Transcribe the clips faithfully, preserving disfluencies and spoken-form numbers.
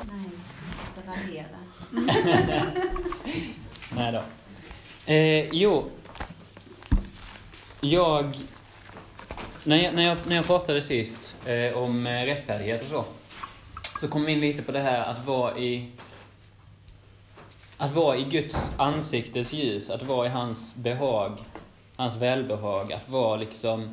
Nej, inte radera. Nej då. Eh, jo. Jag när, jag... när jag när jag pratade sist eh, om eh, rättfärdighet och så, så kom vi in lite på det här att vara i att vara i Guds ansiktes ljus, att vara i hans behag, hans välbehag, att vara liksom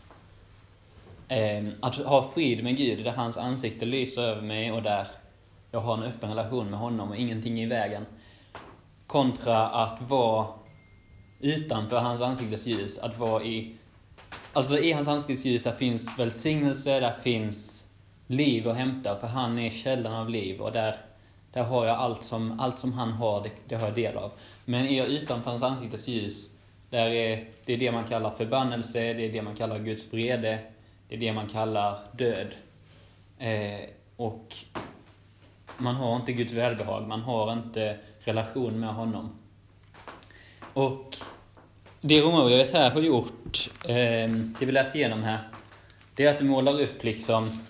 eh, att ha frid med Gud, där hans ansikte lyser över mig och där jag har en öppen relation med honom och ingenting i vägen, kontra att vara utanför hans ansiktes ljus, att vara i alltså i hans ansiktes ljus, där finns välsignelse, där finns liv att hämta, för han är källan av liv, och där där har jag allt som allt som han har, det, det har jag del av. Men är jag utanför hans ansiktes ljus, där är det är det man kallar förbannelse, det är det man kallar Guds vrede, det är det man kallar död. Eh, och man har inte Guds välbehag, man har inte relation med honom. Och det Romarbrevet här har gjort, eh, det vi läser igenom här, det är att det målar upp liksom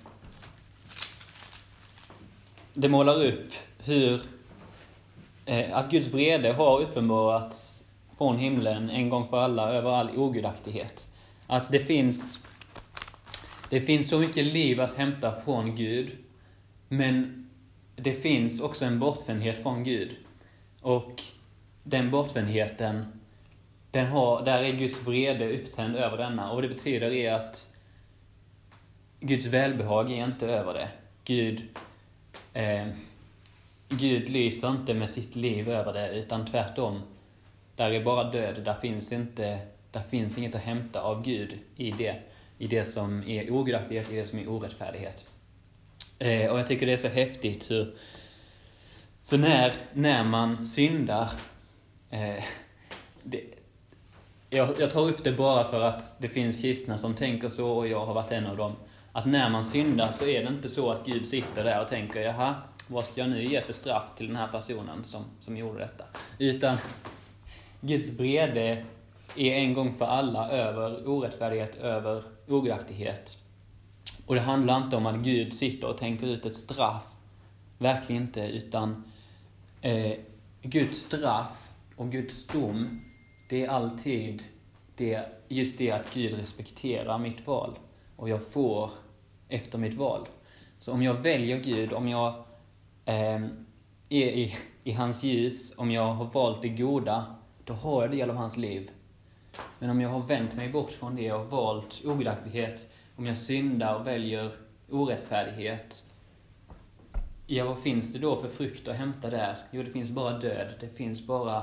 det målar upp hur eh, att Guds vrede har uppenbarats från himlen en gång för alla över all ogudaktighet. Att det finns det finns så mycket liv att hämta från Gud, men det finns också en bortvändhet från Gud. Och den bortvändheten, den har, där är Guds vrede upptänd över denna. Och det betyder är att Guds välbehag är inte över det. Gud, eh, Gud lyser inte med sitt liv över det, utan tvärtom. Där är bara död, där finns, inte, där finns inget att hämta av Gud i det, i det som är ogudaktighet, i det som är orättfärdighet. Eh, och jag tycker det är så häftigt hur, för när, när man syndar, eh, det, jag, jag tar upp det bara för att det finns kristna som tänker så, och jag har varit en av dem. Att när man syndar så är det inte så att Gud sitter där och tänker, jaha, vad ska jag nu ge för straff till den här personen som, som gjorde detta? Utan Guds vrede är en gång för alla över orättfärdighet, över ogudaktighet. Och det handlar inte om att Gud sitter och tänker ut ett straff. Verkligen inte, utan eh, Guds straff och Guds dom, det är alltid det, just det att Gud respekterar mitt val. Och jag får efter mitt val. Så om jag väljer Gud, om jag eh, är i, i hans ljus, om jag har valt det goda, då har jag del av hans liv. Men om jag har vänt mig bort från det och valt ogudaktighet, om jag syndar och väljer orättfärdighet, ja, vad finns det då för frukt att hämta där? Jo, det finns bara död. Det finns bara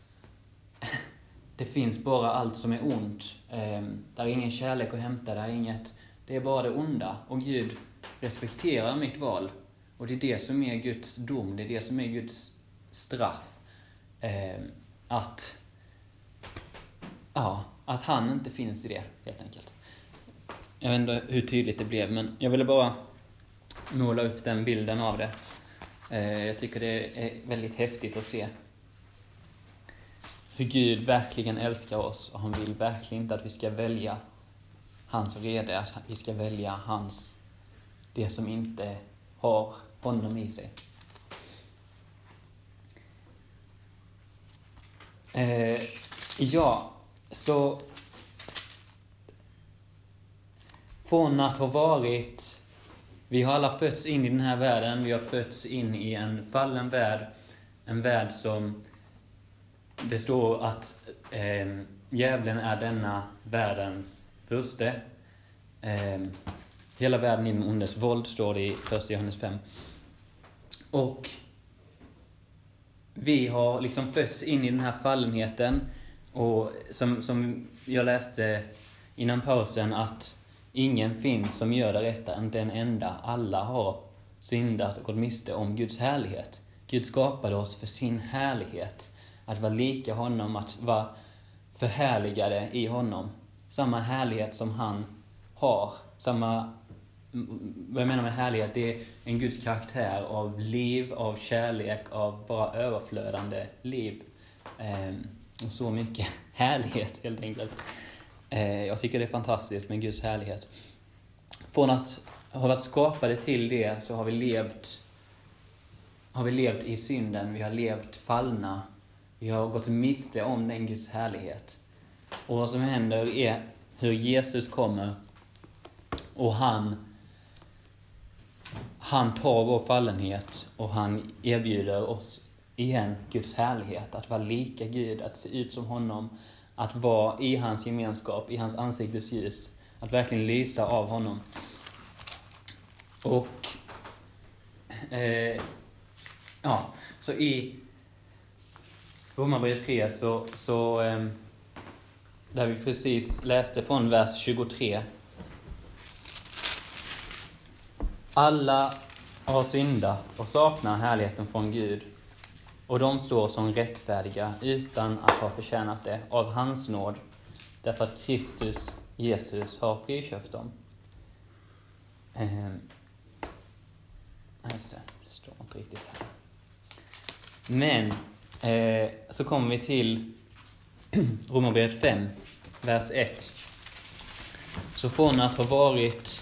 det finns bara allt som är ont. Eh, där är ingen kärlek att hämta, där är inget. Det är bara det onda. Och Gud respekterar mitt val. Och det är det som är Guds dom. Det är det som är Guds straff. Eh, att ja, att han inte finns i det, helt enkelt. Jag vet inte hur tydligt det blev, men jag ville bara måla upp den bilden av det. Eh, jag tycker det är väldigt häftigt att se hur Gud verkligen älskar oss, och han vill verkligen inte att vi ska välja hans vrede, att vi ska välja hans, det som inte har honom i sig. Eh, ja, så från att ha varit, vi har alla fötts in i den här världen, vi har fötts in i en fallen värld, en värld som det står att eh, djävulen är denna världens furste. Eh, hela världen i ondes våld, står det i första Johannes fem. Och vi har liksom fötts in i den här fallenheten, och som, som jag läste innan pausen, att ingen finns som gör det rätta, inte en enda. Alla har syndat och gått miste om Guds härlighet. Gud skapade oss för sin härlighet, att vara lika honom, att vara förhärligade i honom. Samma härlighet som han har, samma, vad jag menar med härlighet, det är en Guds karaktär av liv, av kärlek, av bara överflödande liv. Eh, och så mycket härlighet, helt enkelt. Eh, jag tycker det är fantastiskt med Guds härlighet. Från att ha varit skapade till det, så har vi levt har vi levt i synden, vi har levt fallna, vi har gått miste om den Guds härlighet. Och vad som händer är hur Jesus kommer och han han tar vår fallenhet och han erbjuder oss igen Guds härlighet, att vara lika Gud, att se ut som honom, att vara i hans gemenskap, i hans ansiktes ljus, att verkligen lysa av honom. Och eh, ja, så i Romarbrevet tre så, så eh, där vi precis läste från vers tjugotre. Alla har syndat och saknar härligheten från Gud, och de står som rättfärdiga utan att ha förtjänat det av hans nåd, därför att Kristus Jesus har friköpt dem. Eh, just det, det står inte riktigt här. Men eh, så kommer vi till Romarbrevet fem, vers ett. Så från att ha varit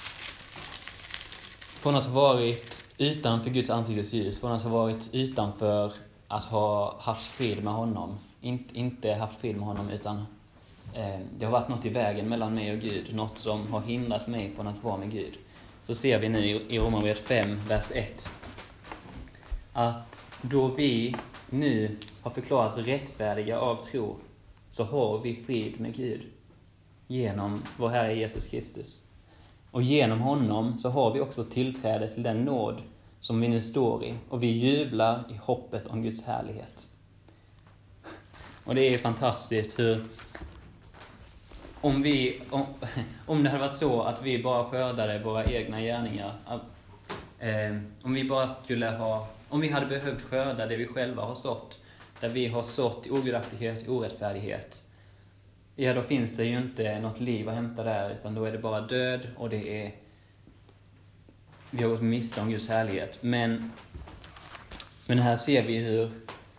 Från att ha varit utanför Guds ansiktes ljus, från att ha varit utanför att ha haft frid med honom, inte, inte haft frid med honom, utan eh, det har varit något i vägen mellan mig och Gud, något som har hindrat mig från att vara med Gud. Så ser vi nu i Romarbrevet fem, vers ett, att då vi nu har förklarats rättfärdiga av tro, så har vi frid med Gud genom vår Herre Jesus Kristus. Och genom honom så har vi också tillträde till den nåd som vi nu står i. Och vi jublar i hoppet om Guds härlighet. Och det är fantastiskt hur, om, vi, om, om det hade varit så att vi bara skördade våra egna gärningar. Eh, om vi bara skulle ha, om vi hade behövt skörda det vi själva har sått. Där vi har sått ogudaktighet, orättfärdighet. Ja, då finns det ju inte något liv att hämta där, utan då är det bara död och det är, vi har gått miste om Guds härlighet. Men, men här ser vi hur,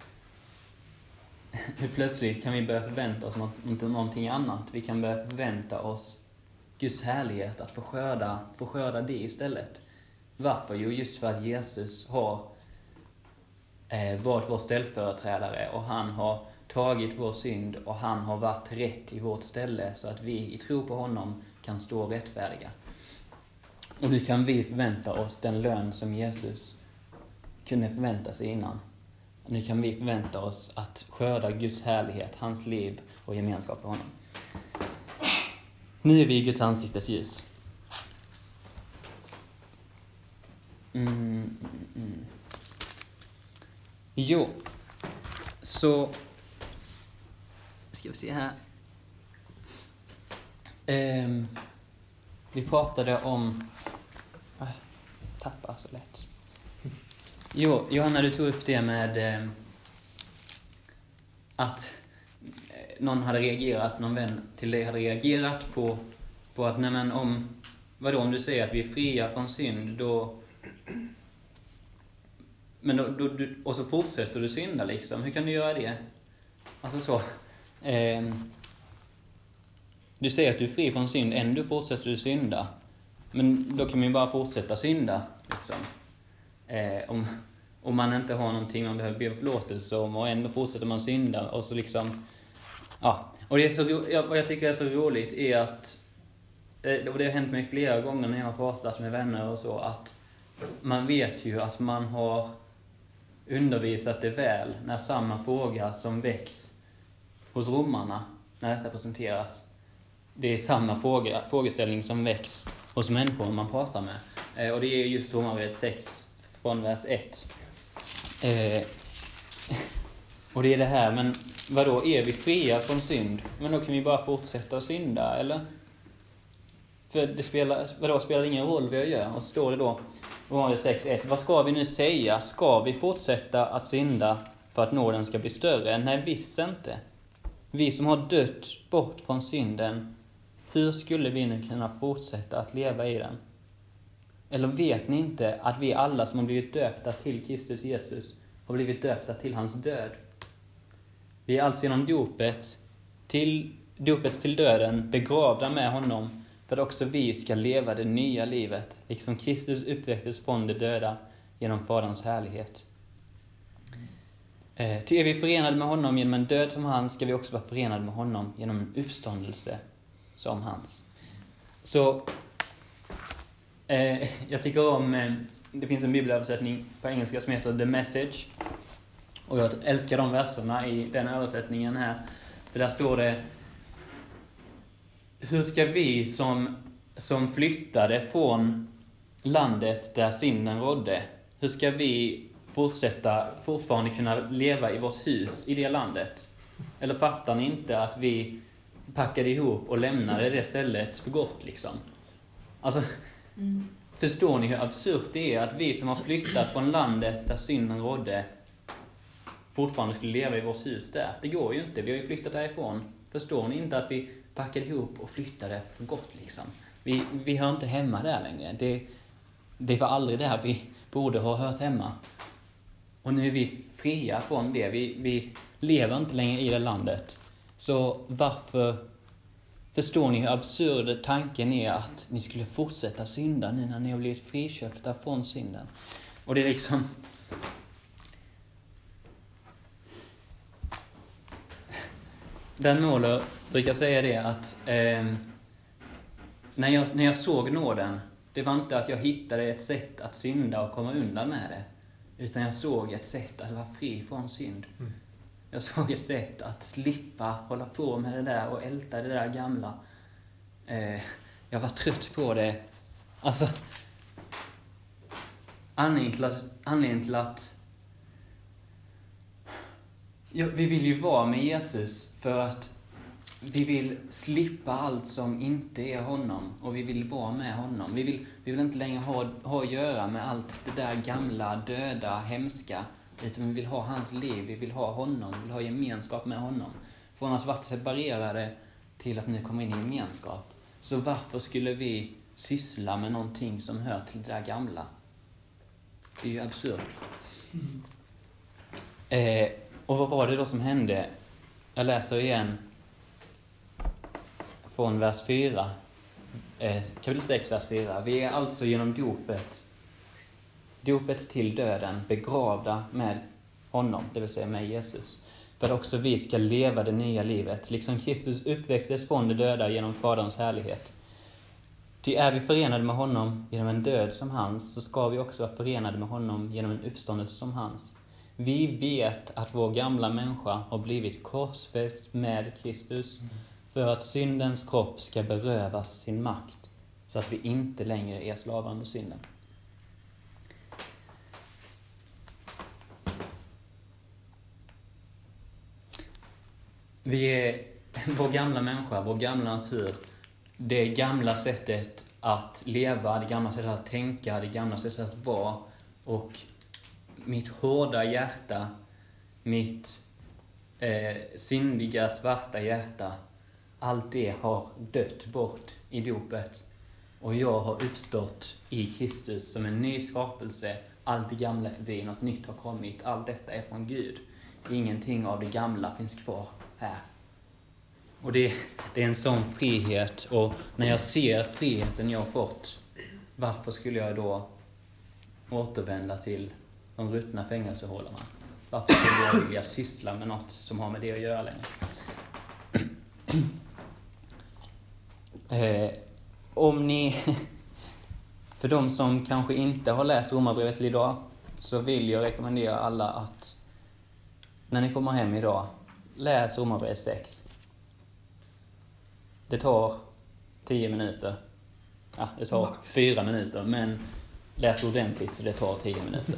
hur plötsligt kan vi börja förvänta oss något, någonting annat. Vi kan börja förvänta oss Guds härlighet, att få skörda, få skörda det istället. Varför? Jo, just för att Jesus har eh, varit vår ställföreträdare och han har tagit vår synd och han har varit rätt i vårt ställe, så att vi i tro på honom kan stå rättfärdiga. Och nu kan vi förvänta oss den lön som Jesus kunde förvänta sig innan. Nu kan vi förvänta oss att skörda Guds härlighet, hans liv och gemenskap med honom. Nu är vi i Guds ansiktes ljus. Mm, mm, mm. Jo, så ska vi se här. Um, vi pratade om... Äh, tappar så lätt. Jo, Johanna, du tog upp det med eh, att någon hade reagerat, någon vän till dig hade reagerat på, på att, nej men om, vadå, om du säger att vi är fria från synd, då... Men då, då, du, och så fortsätter du synda liksom. Hur kan du göra det? Alltså så... Eh, du säger att du är fri från synd, ändå fortsätter du synda. Men då kan man ju bara fortsätta synda liksom. Eh, om, om man inte har någonting man behöver be förlåtelse om, och ändå fortsätter man synda. Och så liksom, ja. Och det är så, ja, vad jag tycker är så roligt är att, eh, och det har hänt mig flera gånger när jag har pratat med vänner och så, att man vet ju att man har undervisat det väl när samma fråga som väcks hos romarna, när detta presenteras, det är samma fråga, frågeställning som väcks hos människor man pratar med. Eh, och det är just Romarbrevet sex från vers ett. Eh, och det är det här, men vadå, är vi fria från synd? Men då kan vi bara fortsätta att synda, eller? För det spelar, vadå, spelar ingen roll vad jag gör. Och så står det då, Romarbrevet sex ett. Vad ska vi nu säga? Ska vi fortsätta att synda för att nåden ska bli större? Nej, visst inte. Vi som har dött bort från synden, hur skulle vi nu kunna fortsätta att leva i den? Eller vet ni inte att vi alla som har blivit döpta till Kristus Jesus har blivit döpta till hans död? Vi är alltså genom dopet till, dopet till döden begravda med honom, för att också vi ska leva det nya livet. Liksom Kristus uppväcktes från de döda genom Faderns härlighet. Eh, till är vi förenade med honom genom en död som hans, ska vi också vara förenade med honom genom en uppståndelse som hans. Så eh, jag tycker om, eh, det finns en bibelöversättning på engelska som heter The Message. Och jag älskar de verserna i den översättningen här. För där står det: hur ska vi som, som flyttade från landet där synden rådde, hur ska vi fortsätta, fortfarande kunna leva i vårt hus i det landet? Eller fattar ni inte att vi packade ihop och lämnade det stället för gott liksom? Alltså, mm. Förstår ni hur absurt det är att vi som har flyttat från landet där synden rådde fortfarande skulle leva i vårt hus där? Det går ju inte, vi har ju flyttat därifrån. Förstår ni inte att vi packade ihop och flyttade för gott liksom? Vi, vi hör inte hemma där längre. Det, det var aldrig där vi borde ha hört hemma. Och nu är vi fria från det. Vi, vi lever inte längre i det landet. Så varför förstår ni hur absurd tanken är att ni skulle fortsätta synda nu när ni har blivit friköpta från synden? Och det är liksom... Dan Mohler brukar säga det att eh, när, jag, när jag såg nåden, det var inte att jag hittade ett sätt att synda och komma undan med det. Utan jag såg ett sätt att vara fri från synd. Mm. Jag såg ett sätt att slippa hålla på med det där och älta det där gamla. Eh, jag var trött på det. Alltså, anledningen till att, anledningen till att ja, vi vill ju vara med Jesus för att vi vill slippa allt som inte är honom. Och vi vill vara med honom. Vi vill, vi vill inte längre ha, ha att göra med allt det där gamla, döda, hemska. Utan vi vill ha hans liv, vi vill ha honom, vi vill ha gemenskap med honom. Från att vara separerade till att nu komma in i gemenskap. Så varför skulle vi syssla med någonting som hör till det där gamla? Det är ju absurt. Mm. Eh, och vad var det då som hände? Jag läser igen från vers fyra. Eh, kapitel sex, vers fyra. Vi är alltså genom dopet dopet till döden begravda med honom, det vill säga med Jesus, för att också vi ska leva det nya livet, liksom Kristus uppväcktes från de döda genom Faderns härlighet. Ty är vi förenade med honom genom en död som hans, så ska vi också vara förenade med honom genom en uppståndelse som hans. Vi vet att vår gamla människa har blivit korsfäst med Kristus, för att syndens kropp ska berövas sin makt, så att vi inte längre är slavar under synden. Vi är vår gamla människa, vår gamla natur, det gamla sättet att leva, det gamla sättet att tänka, det gamla sättet att vara. Och mitt hårda hjärta, mitt eh, syndiga, svarta hjärta, allt det har dött bort i dopet. Och jag har uppstått i Kristus som en ny skapelse. Allt det gamla är förbi, något nytt har kommit. Allt detta är från Gud. Ingenting av det gamla finns kvar här. Och det, det är en sån frihet. Och när jag ser friheten jag har fått, varför skulle jag då återvända till de ruttna fängelsehålorna? Varför skulle jag vilja syssla med något som har med det att göra längre? eh, om ni... För de som kanske inte har läst Romarbrevet till idag, så vill jag rekommendera alla att när ni kommer hem idag, läs Romarbrevet sex. Det tar tio minuter. Ja, det tar Max. fyra minuter, men läs ordentligt så det tar tio minuter.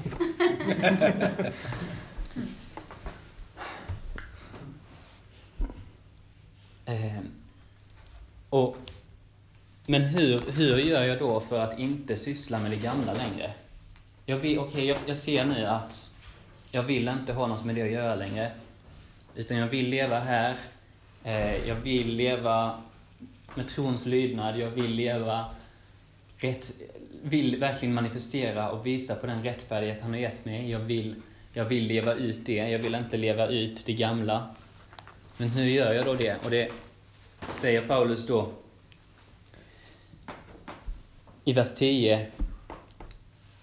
eh, och Men hur, hur gör jag då för att inte syssla med det gamla längre? Jag, vill, okay, jag, jag ser nu att jag vill inte ha något med det att göra längre. Utan jag vill leva här. Eh, jag vill leva med trons lydnad. Jag vill leva rätt, vill verkligen manifestera och visa på den rättfärdighet han har gett mig. Jag vill, jag vill leva ut det. Jag vill inte leva ut det gamla. Men hur gör jag då det? Och det säger Paulus då i vers tio,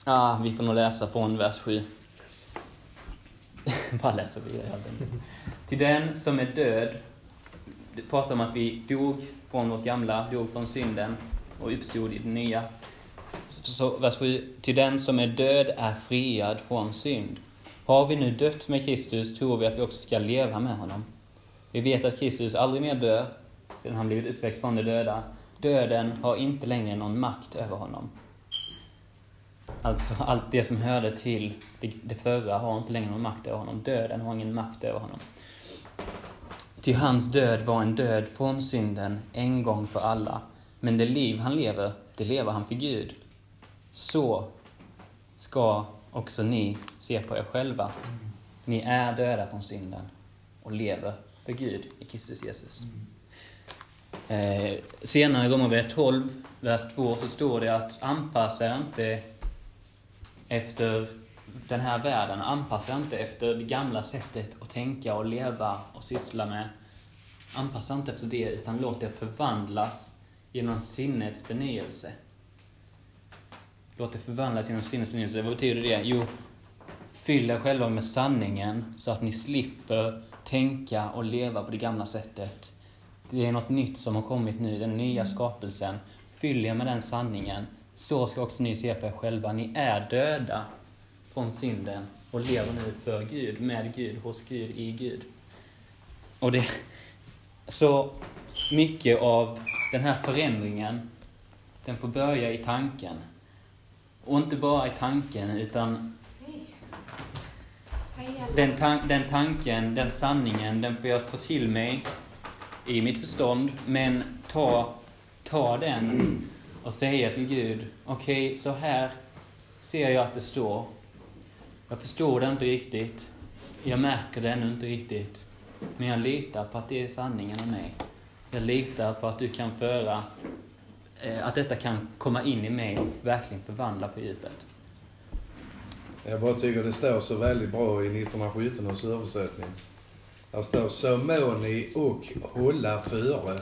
Ja, vi får nog läsa från vers sju. Yes. Bara läsa vidare helt enkelt. Till den som är död, det pratar om att vi dog från vårt gamla, dog från synden och uppstod i det nya. Så, så vers sju, till den som är död är friad från synd. Har vi nu dött med Kristus tror vi att vi också ska leva med honom. Vi vet att Kristus aldrig mer dör sedan han blivit uppväckt från de döda. Döden har inte längre någon makt över honom. Alltså allt det som hörde till det, det förra har inte längre någon makt över honom. Döden har ingen makt över honom. Ty hans död var en död från synden en gång för alla. Men det liv han lever, det lever han för Gud. Så ska också ni se på er själva. Ni är döda från synden och lever för Gud i Kristus Jesus. Eh, senare i Romarbrevet tolv, vers två, så står det att anpassa inte efter den här världen, anpassa inte efter det gamla sättet att tänka och leva och syssla med. Anpassa inte efter det, utan låt det förvandlas genom sinnets förnyelse. Låt det förvandlas genom sinnets förnyelse. Vad betyder det? Jo, fyll er själva med sanningen så att ni slipper tänka och leva på det gamla sättet. Det är något nytt som har kommit nu, den nya skapelsen. Fyll er med den sanningen. Så ska också ni se på er själva. Ni är döda från synden och lever nu för Gud, med Gud, hos Gud, i Gud. Och det så mycket av den här förändringen, den får börja i tanken. Och inte bara i tanken, utan den, tan- den tanken, den sanningen, den får jag ta till mig i mitt förstånd. Men ta, ta den och säga till Gud, okej, okay, så här ser jag att det står. Jag förstår det inte riktigt. Jag märker det ännu inte riktigt. Men jag litar på att det är sanningen om mig. Jag litar på att du kan föra, eh, att detta kan komma in i mig och verkligen förvandla på djupet. Jag bara tycker det står så väldigt bra i nittonhundrasjutton års översättning. Där står, så må ni och hålla före.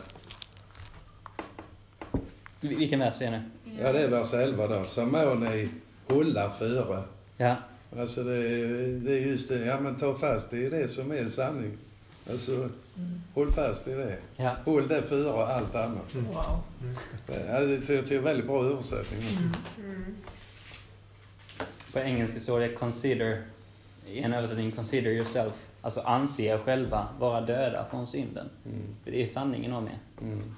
Vilken vers är det? Ja, det är vers elva då. Så må ni hålla före. Ja. Alltså det är, det är just det. Ja, men ta fast. Det är det som är sanning. Alltså, mm. håll fast i det. Ja. Håll det före allt annat. Mm. Wow. Just det. Ja, det tror jag är en väldigt bra översättning. Mm. Mm. På engelska står det consider, i en översättning consider yourself. Alltså anse er själva vara döda från synden. Mm. För det är sanningen om er. Mm.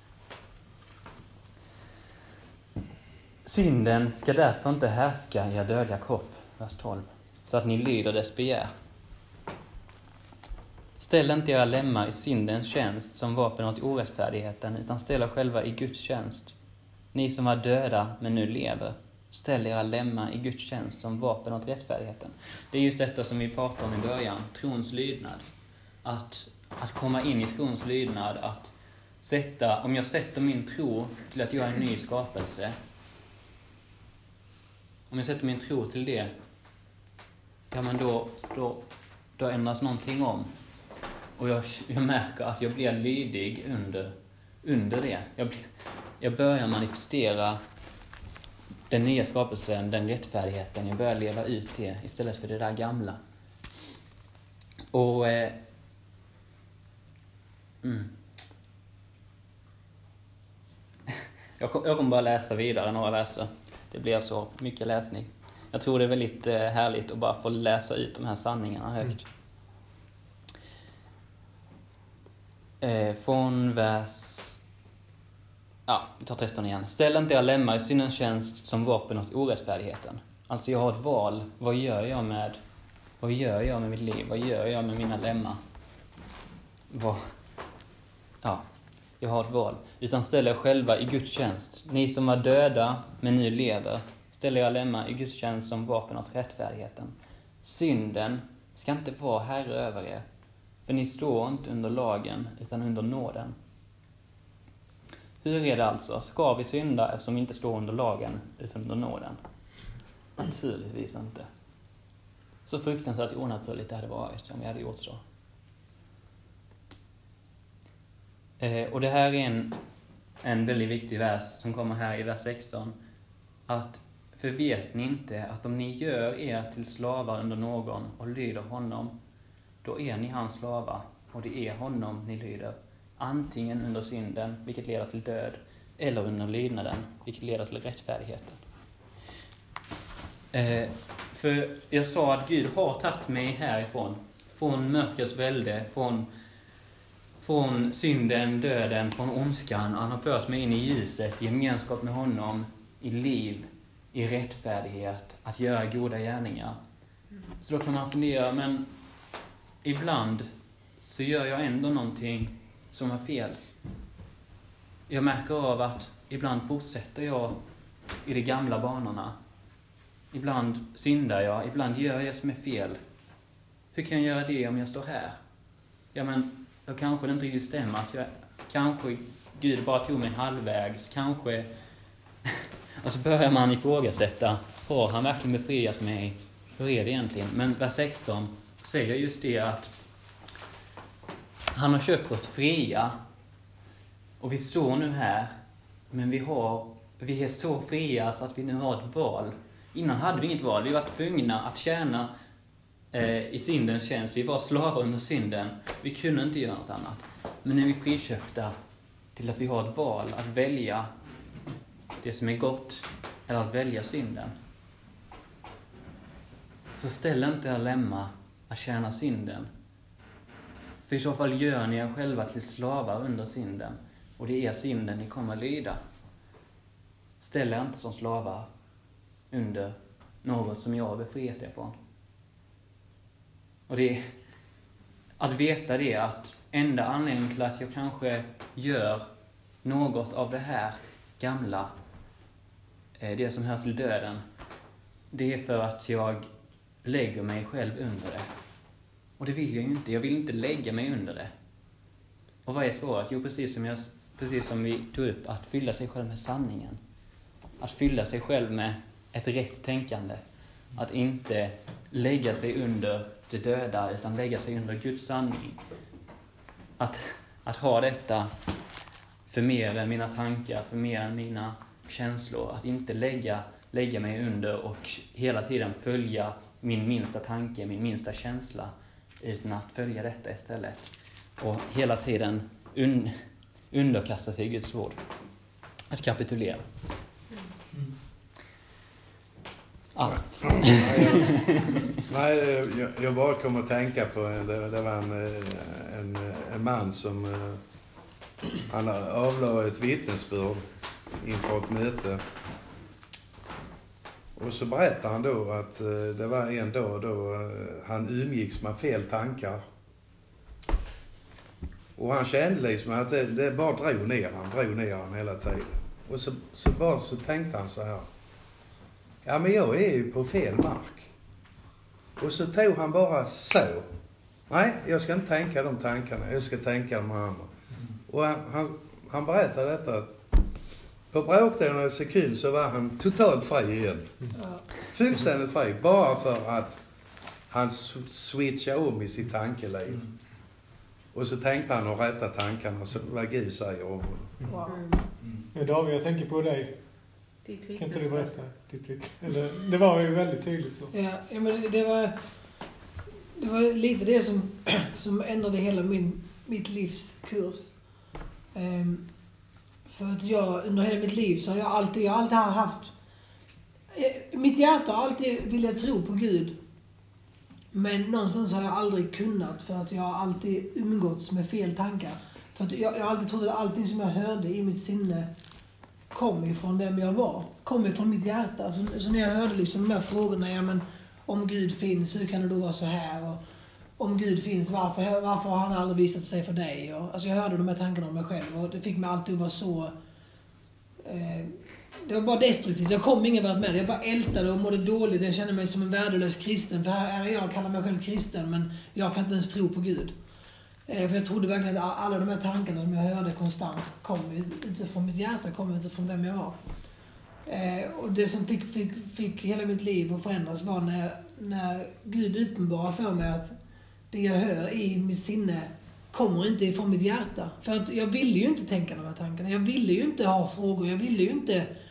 Synden ska därför inte härska i er dödliga kropp, vers tolv, så att ni lyder dess begär. Ställ inte era lemmar i syndens tjänst som vapen åt orättfärdigheten, utan ställ er själva i Guds tjänst. Ni som var döda men nu lever, ställ era lemmar i Guds tjänst som vapen åt rättfärdigheten. Det är just detta som vi pratade om i början, trons lydnad. Att, att komma in i trons lydnad, att sätta, om jag sätter min tro till att jag är en ny skapelse, om jag sätter min tro till det, ja men då, då, då ändras någonting om. Och jag, jag märker att jag blir lydig under, under det. Jag, jag börjar manifestera den nya skapelsen, den rättfärdigheten. Jag börjar leva ut det istället för det där gamla. Och eh, mm. jag, jag kommer bara läsa vidare några verser. Det blir så mycket läsning. Jag tror det är väldigt eh, härligt att bara få läsa ut de här sanningarna högt. Eh, från vers... Ja, vi tar tretton igen. Ställ inte era lemmar i syndens tjänst som vapen åt orättfärdigheten. Alltså jag har ett val. Vad gör jag med... Vad gör jag med mitt liv? Vad gör jag med mina lemmar? Vad... Ja, jag har ett val. Utan ställ er själva i Guds tjänst. Ni som var döda men nu lever. Ställ era lemmar i Guds tjänst som vapen åt rättfärdigheten. Synden ska inte vara herre över er. För ni står inte under lagen utan under nåden. Hur är det alltså? Ska vi synda eftersom vi inte står under lagen utan under nåden? Naturligtvis inte. Så fruktansvärt onaturligt det hade varit om vi hade gjort så. Eh, och det här är en, en väldigt viktig vers som kommer här i vers sexton. Att För vet ni inte att om ni gör er till slavar under någon och lyder honom, då är ni hans slavar och det är honom ni lyder. Antingen under synden, vilket leder till död, eller under lydnaden, vilket leder till rättfärdigheten. Eh, för jag sa att Gud har tagit mig härifrån. Från mörkrets välde, från, från synden, döden, från ondskan. Han har fört mig in i ljuset, i gemenskap med honom, i liv, i rättfärdighet, att göra goda gärningar. Så då kan man fundera, men ibland så gör jag ändå någonting som är fel. Jag märker av att ibland fortsätter jag i de gamla banorna. Ibland syndar jag, ibland gör jag som är fel. Hur kan jag göra det om jag står här? Ja, men då kanske det inte riktigt stämmer. Att jag, kanske Gud bara tog mig halvvägs. Kanske... Och så börjar man ifrågasätta. Har han verkligen befriat mig? Hur är det egentligen? Men vers sexton säger just det att han har köpt oss fria. Och vi står nu här. Men vi, har, vi är så fria så att vi nu har ett val. Innan hade vi inget val. Vi var tvungna att tjäna eh, i syndens tjänst. Vi var slavar under synden. Vi kunde inte göra något annat. Men nu är vi friköpta till att vi har ett val. Att välja det som är gott. Eller att välja synden. Så ställ inte er lemma att tjäna synden. För i så fall gör ni er själva till slavar under synden. Och det är synden ni kommer lyda. Ställ er inte som slavar under något som jag har befriat er från. Och det är att veta det, att enda anledningen till att jag kanske gör något av det här gamla, det som hör till döden, det är för att jag lägger mig själv under det. Och det vill jag ju inte. Jag vill inte lägga mig under det. Och vad är svaret? Jo, precis som, jag, precis som vi tog upp, att fylla sig själv med sanningen. Att fylla sig själv med ett rätt tänkande. Att inte lägga sig under det döda, utan lägga sig under Guds sanning. Att, att ha detta för mer än mina tankar, för mer än mina känslor. Att inte lägga, lägga mig under och hela tiden följa min minsta tanke, min minsta känsla. Utan att följa detta istället. Och hela tiden un, underkasta sig Guds ord. Att kapitulera. Allt. Nej, jag, jag bara kommer att tänka på, det, det var en, en, en man som han avlade ett vittnesbörd inför ett möte. Och så berättar han då att det var en dag då han umgicks med fel tankar. Och han kände liksom att det, det bara drog ner han, drog ner han hela tiden. Och så, så bara så tänkte han så här. Ja, men jag är ju på fel mark. Och så tog han bara så. Nej, jag ska inte tänka de tankarna. Jag ska tänka de andra. Och han, han, han berättade detta att på bråkdelen av en sekund så var han totalt fri igen. Fullständigt fri. Bara för att han switchade om i sitt tankeliv. Och så tänkte han att rätta tankarna så vad Gud säger om honom. Wow. Men David, jag tänker på dig. Ditt kan inte du berätta? Ditt vitt... Eller, det var ju väldigt tydligt så. Ja, ja men det var, det var lite det som, som ändrade hela min, mitt livs kurs. Um, för att jag, under hela mitt liv så har jag alltid, jag har alltid haft... Mitt hjärta har alltid velat tro på Gud. Men någonstans har jag aldrig kunnat för att jag har alltid umgåtts med fel tankar. För att jag, jag har alltid trott att allting som jag hörde i mitt sinne kom ifrån vem jag var. Kom ifrån mitt hjärta. Så, så när jag hörde liksom de här frågorna, ja men om Gud finns, hur kan det då vara så här? Och om Gud finns, varför, varför har han aldrig visat sig för dig? Och, alltså jag hörde de här tankarna om mig själv och det fick mig alltid att vara så... Eh, det var bara destruktivt. Jag kom ingen vart med det. Jag bara ältade och mådde dåligt. Jag kände mig som en värdelös kristen. För här är jag, kallar mig själv kristen, men jag kan inte ens tro på Gud. Eh, för jag trodde verkligen att alla de här tankarna som jag hörde konstant kom utifrån mitt hjärta, kom utifrån vem jag var. Eh, och det som fick, fick, fick hela mitt liv att förändras var när, när Gud uppenbarade för mig att det jag hör i mitt sinne kommer inte ifrån mitt hjärta. För att jag ville ju inte tänka de här tankarna. Jag ville ju inte ha frågor. Jag ville ju inte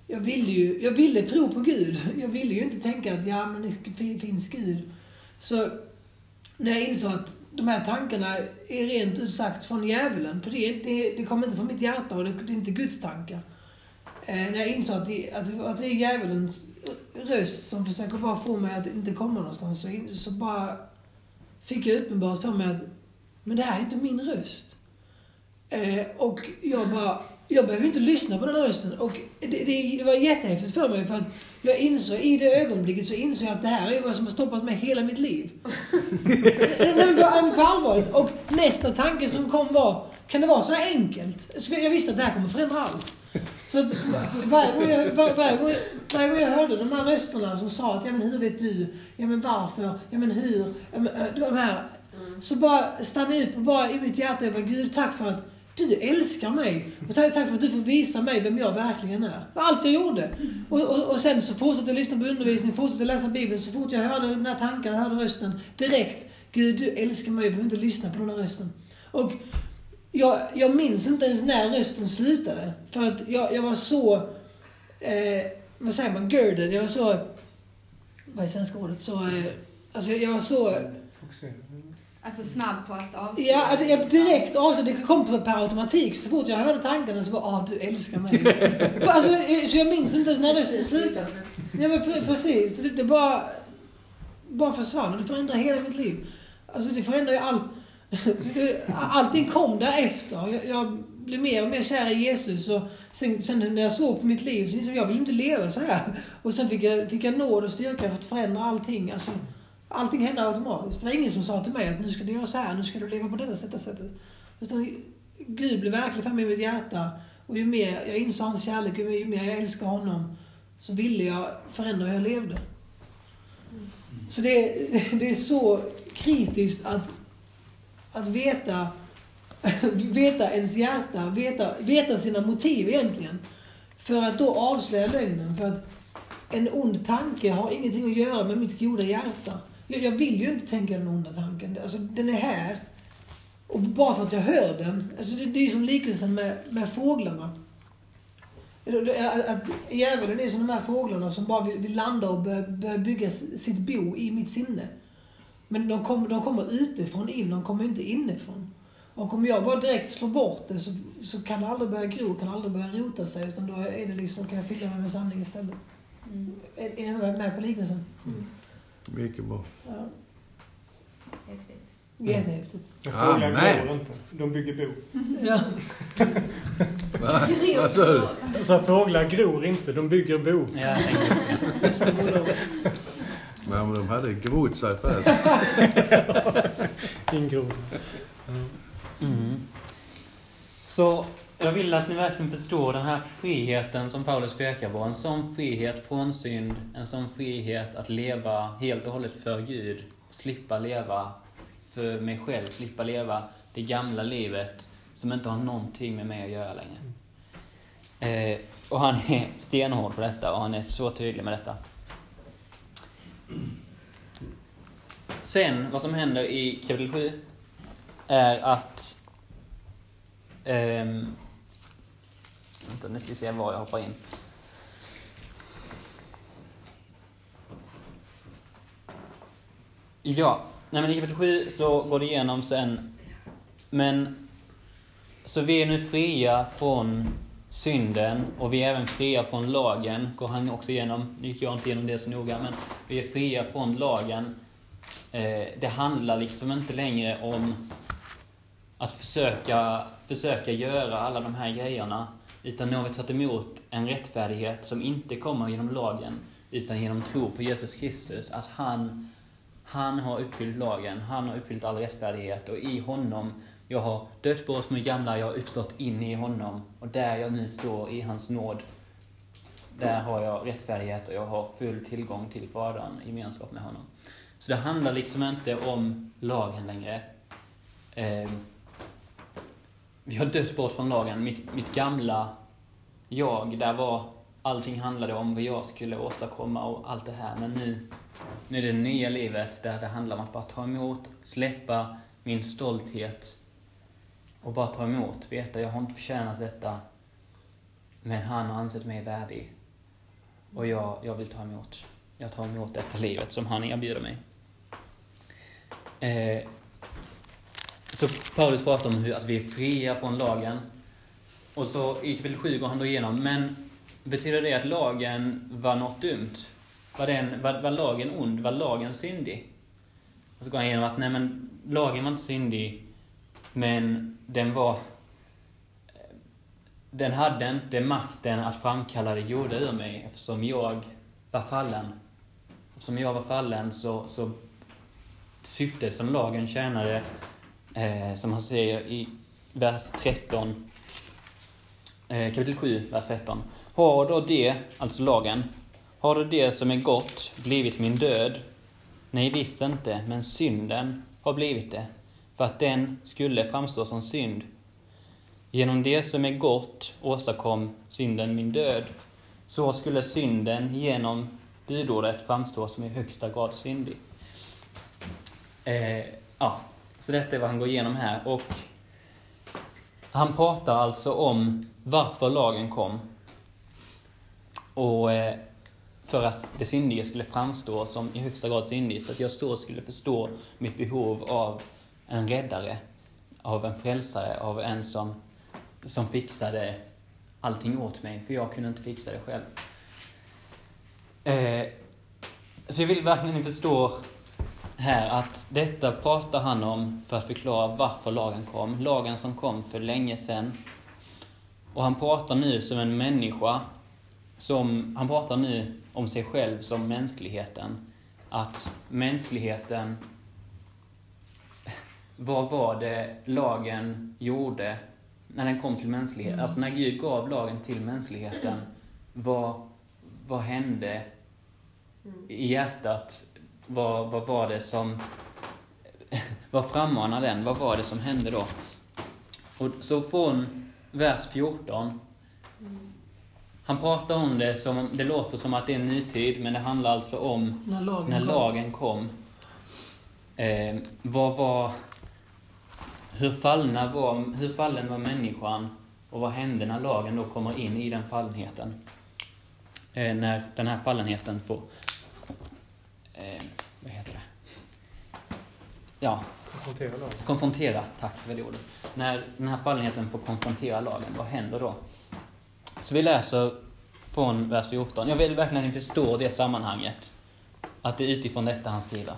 jag ville ju, jag ville tro på Gud. Jag ville ju inte tänka att ja, men det finns Gud. Så när jag insåg att de här tankarna är rent ut sagt från djävulen, för det, det, det kommer inte från mitt hjärta och det, det är inte Guds tankar. Eh, när jag insåg att det, att, att det är djävulens röst som försöker bara få mig att inte komma någonstans, så, så bara fick jag uppenbart för mig att men det här är inte min röst. Eh, och jag bara, jag behöver inte lyssna på den här rösten. Och det, det, det var jättehäftigt för mig, för att jag insåg, i det ögonblicket så insåg jag att det här är vad som har stoppat mig hela mitt liv. Nej, men på allvar. Och nästa tanke som kom var, kan det vara så här enkelt? Så jag visste att det här kommer förändra allt. Så att varje gång jag, var, varje gång, varje gång jag hörde de här rösterna som sa att ja men hur vet du? Ja men varför? Ja men hur? Ja, men, de här, så bara stannade jag upp och bara i mitt hjärta, jag bara, Gud, tack för att du älskar mig. Och tack, tack för att du får visa mig vem jag verkligen är. Det var allt jag gjorde. Och, och, och sen så fortsatte jag lyssna på undervisning, fortsatte läsa Bibeln. Så fort jag hörde den här tanken, hörde rösten direkt. Gud, du älskar mig, jag behöver inte lyssna på den här rösten. Och jag, jag minns inte ens när rösten slutade. För att jag, jag var så, eh, vad säger man, girded. Jag var så, vad är svenska ordet? Så, eh, alltså jag var så... Alltså snabb på att avsluta. Ja, att jag direkt avsluta. Det kom på per automatik. Så fort jag hörde tankarna så var ah, du älskar mig. Alltså, så jag minns inte ens när rösten slutade. Ja, men precis. Det, det bara, bara försvann. Och det förändrade hela mitt liv. Alltså det förändrade ju allt. Allting kom därefter. Jag, jag blev mer och mer kär i Jesus. Och sen, sen när jag såg på mitt liv så liksom, jag ville inte leva så här. Och sen fick jag, fick jag nåd och styrka för att förändra allting. Alltså, allting hände automatiskt. Det var ingen som sa till mig att nu ska du göra så här, nu ska du leva på detta sättet. sättet. Utan Gud blev verkligen fram i mitt hjärta. Och ju mer jag insåg hans kärlek, ju mer jag älskar honom, så ville jag förändra hur jag levde. Så det, det är så kritiskt att, att veta, veta ens hjärta, veta, veta sina motiv egentligen. För att då avslöja lögnen. För att en ond tanke har ingenting att göra med mitt goda hjärta. Jag vill ju inte tänka den onda tanken. Alltså, den är här. Och bara för att jag hör den. Alltså, det, det är ju som liknelsen med, med fåglarna. Att, att djävulen är som de här fåglarna som bara vill, vill landa och börja, börja bygga sitt bo i mitt sinne. Men de, kom, de kommer utifrån in, de kommer inte inifrån. Och om jag bara direkt slår bort det så, så kan det aldrig börja gro, kan aldrig börja rota sig. Utan då är det liksom, kan jag fylla mig med sanning istället. Mm. Är, är ni med på liknelsen? Mm. Mycket bra. Ja. Häftigt. Jättehäftigt. Fåglar ah, går inte. De bygger bo. Ja. Va? Vad sa du? Så fåglar gror inte, de bygger bo. Ja, jag tänkte så. Men de hade grott sig fast. Din gror. Mm. Mm. Så jag vill att ni verkligen förstår den här friheten som Paulus pekar på. En sån frihet från synd. En sån frihet att leva helt och hållet för Gud. Slippa leva för mig själv. Slippa leva det gamla livet som inte har någonting med mig att göra längre. Eh, och han är stenhård på detta. Och han är så tydlig med detta. Sen, vad som händer i kapitel sju är att ehm, vänta, nu ska vi se var jag hoppar in. Ja, nej men i kapitel sju så går det igenom sen. Men så vi är nu fria från synden och vi är även fria från lagen. Går han också igenom, nu gick jag inte igenom det så noga, men vi är fria från lagen. Eh, det handlar liksom inte längre om att försöka, försöka göra alla de här grejerna. Utan nu har vi tagit emot en rättfärdighet som inte kommer genom lagen utan genom tro på Jesus Kristus. Att han, han har uppfyllt lagen, han har uppfyllt all rättfärdighet och i honom, jag har dött på oss med gamla, jag har uppstått in i honom och där jag nu står i hans nåd, där har jag rättfärdighet och jag har full tillgång till Fadern i gemenskap med honom. Så det handlar liksom inte om lagen längre. Eh, vi har dött bort från lagen. Mitt, mitt gamla jag, där var allting handlade om vad jag skulle åstadkomma och allt det här. Men nu, nu är det nya livet där det handlar om att bara ta emot, släppa min stolthet och bara ta emot. Veta, jag har inte förtjänat detta, men han har ansett mig värdig. Och jag, jag vill ta emot. Jag tar emot detta livet som han erbjuder mig. Eh, så Paulus pratar om hur att vi är fria från lagen. Och så i kapitel sju går han då igenom. Men betyder det att lagen var något dumt? Var, den, var, var lagen ond? Var lagen syndig? Och så går han igenom att nej, men lagen var inte syndig. Men den var... Den hade inte makten att framkalla det goda ur mig, eftersom jag var fallen. Eftersom jag var fallen så, så syftet som lagen tjänade, eh, som han säger i vers tretton, eh, kapitel sju, vers tretton. Har då det, alltså lagen, har då det som är gott blivit min död? Nej, visst inte, men synden har blivit det, för att den skulle framstå som synd. Genom det som är gott åstadkom synden min död. Så skulle synden genom budordet framstå som i högsta grad syndig. Eh, ja, så detta är vad han går igenom här. Och han pratar alltså om varför lagen kom. Och eh, för att det syndiga skulle framstå som i högsta grad syndig. Så att jag så skulle förstå mitt behov av en räddare. Av en frälsare. Av en som... som fixade allting åt mig, för jag kunde inte fixa det själv. Eh, så jag vill verkligen ni förstår här att detta pratar han om för att förklara varför lagen kom. Lagen som kom för länge sedan. Och han pratar nu som en människa, som han pratar nu om sig själv som mänskligheten. Att mänskligheten, vad var det lagen gjorde när den kom till mänskligheten? Alltså när Gud gav lagen till mänskligheten, vad, vad hände i hjärtat? Vad, vad var det som vad frammanade den? Vad var det som hände då? Och så från vers fjorton, han pratar om det som, det låter som att det är en nutid, men det handlar alltså om när lagen, när lagen kom. Eh, vad var Hur, fallna var, hur fallen var människan, och vad hände när lagen då kommer in i den fallenheten? Eh, när den här fallenheten får... Eh, vad heter det? Ja. Konfrontera lagen. Konfrontera, tack, det var det ordet. När den här fallenheten får konfrontera lagen, vad händer då? Så vi läser från vers fjorton. Jag vill verkligen inte förstå det sammanhanget. Att det är utifrån detta han skriver.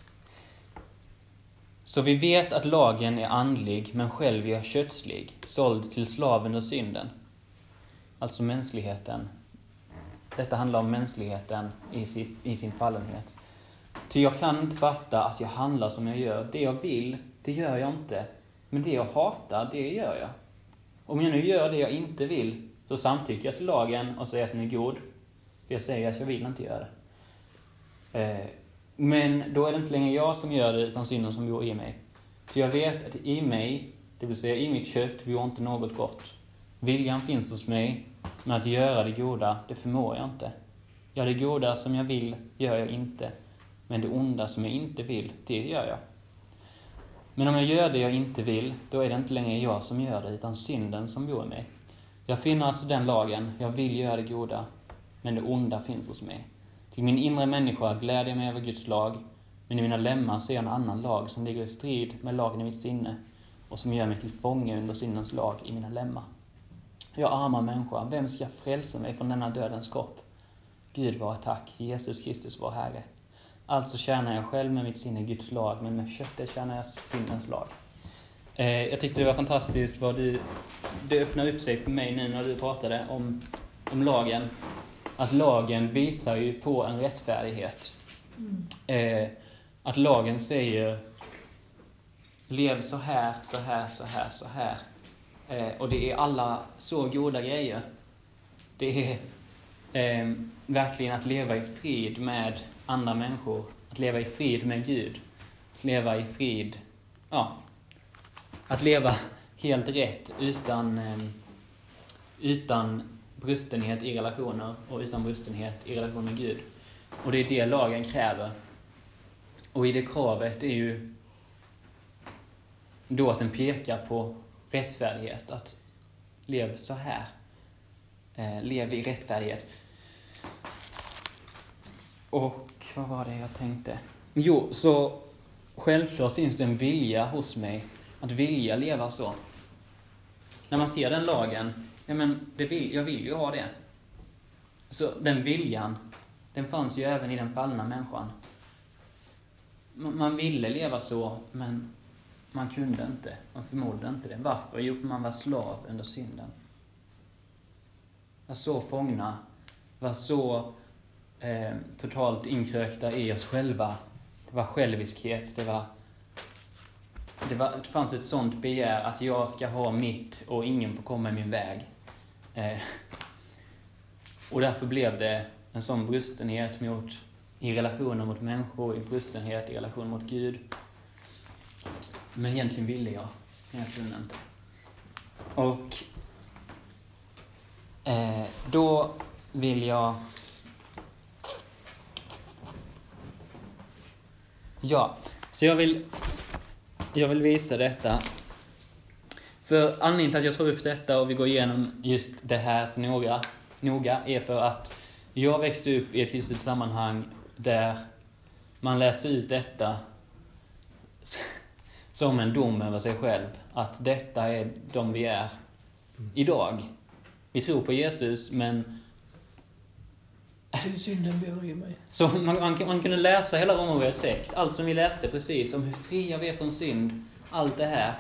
Så vi vet att lagen är andlig, men själv är kötslig, såld till slaven och synden. Alltså mänskligheten. Detta handlar om mänskligheten i sin, i sin fallenhet. Ty jag kan inte fatta att jag handlar som jag gör. Det jag vill, det gör jag inte. Men det jag hatar, det gör jag. Om jag nu gör det jag inte vill, så samtycker jag till lagen och säger att den är god. För jag säger att jag vill inte göra det. Eh, Men då är det inte längre jag som gör det, utan synden som bor i mig. Så jag vet att i mig, det vill säga i mitt kött, bor inte något gott. Viljan finns hos mig, men att göra det goda, det förmår jag inte. Ja, det goda som jag vill gör jag inte, men det onda som jag inte vill, det gör jag. Men om jag gör det jag inte vill, då är det inte längre jag som gör det, utan synden som bor i mig. Jag finner alltså den lagen, jag vill göra det goda, men det onda finns hos mig. Till min inre människa glädjer mig över Guds lag, men i mina lemmar ser jag en annan lag som ligger i strid med lagen i mitt sinne och som gör mig till fånge under syndens lag i mina lemmar. Jag arma människa, vem ska frälsa mig från denna dödens kropp? Gud vare tack, Jesus Kristus vår Herre. Alltså tjänar jag själv med mitt sinne Guds lag, men med köttet tjänar jag syndens lag. Eh, jag tyckte det var fantastiskt vad du, det öppnade upp sig för mig nu när du pratade om, om lagen. Att lagen visar ju på en rättfärdighet. Mm. Eh, att lagen säger lev så här, så här, så här, så här. Eh, och det är alla så goda grejer. Det är eh, verkligen att leva i frid med andra människor. Att leva i frid med Gud. Att leva i frid, ja. Att leva helt rätt utan, eh, utan brustenhet i relationer och utan brustenhet i relation med Gud. Och det är det lagen kräver. Och i det kravet är ju då att den pekar på rättfärdighet. Att lev så här. Eh, lev i rättfärdighet. Och vad var det jag tänkte? Jo, så självklart finns det en vilja hos mig att vilja leva så. När man ser den lagen, ja men det vill, jag vill ju ha det. Så den viljan, den fanns ju även i den fallna människan. Man ville leva så, men man kunde inte. Man förmådde inte det. Varför? Jo, för man var slav under synden. Var så fångna. Var så eh, totalt inkrökta i oss själva. Det var själviskhet. Det var, det var... Det fanns ett sånt begär att jag ska ha mitt och ingen får komma i min väg. Eh, och därför blev det en sån brustenhet mot... i relationer mot människor, i brustenhet, i relation mot Gud. Men egentligen ville jag. Men jag kunde inte. Och eh, då vill jag... Ja, så jag vill, jag vill visa detta. För anledningen till att jag tar upp detta och vi går igenom just det här så noga, noga är för att jag växte upp i ett kristet sammanhang där man läste ut detta som en dom över sig själv. Att detta är de vi är idag. Vi tror på Jesus, men... Synden bor i mig. Så man, man, man kunde läsa hela Romarbrevet sex. Allt som vi läste precis om hur fria vi är från synd. Allt det här.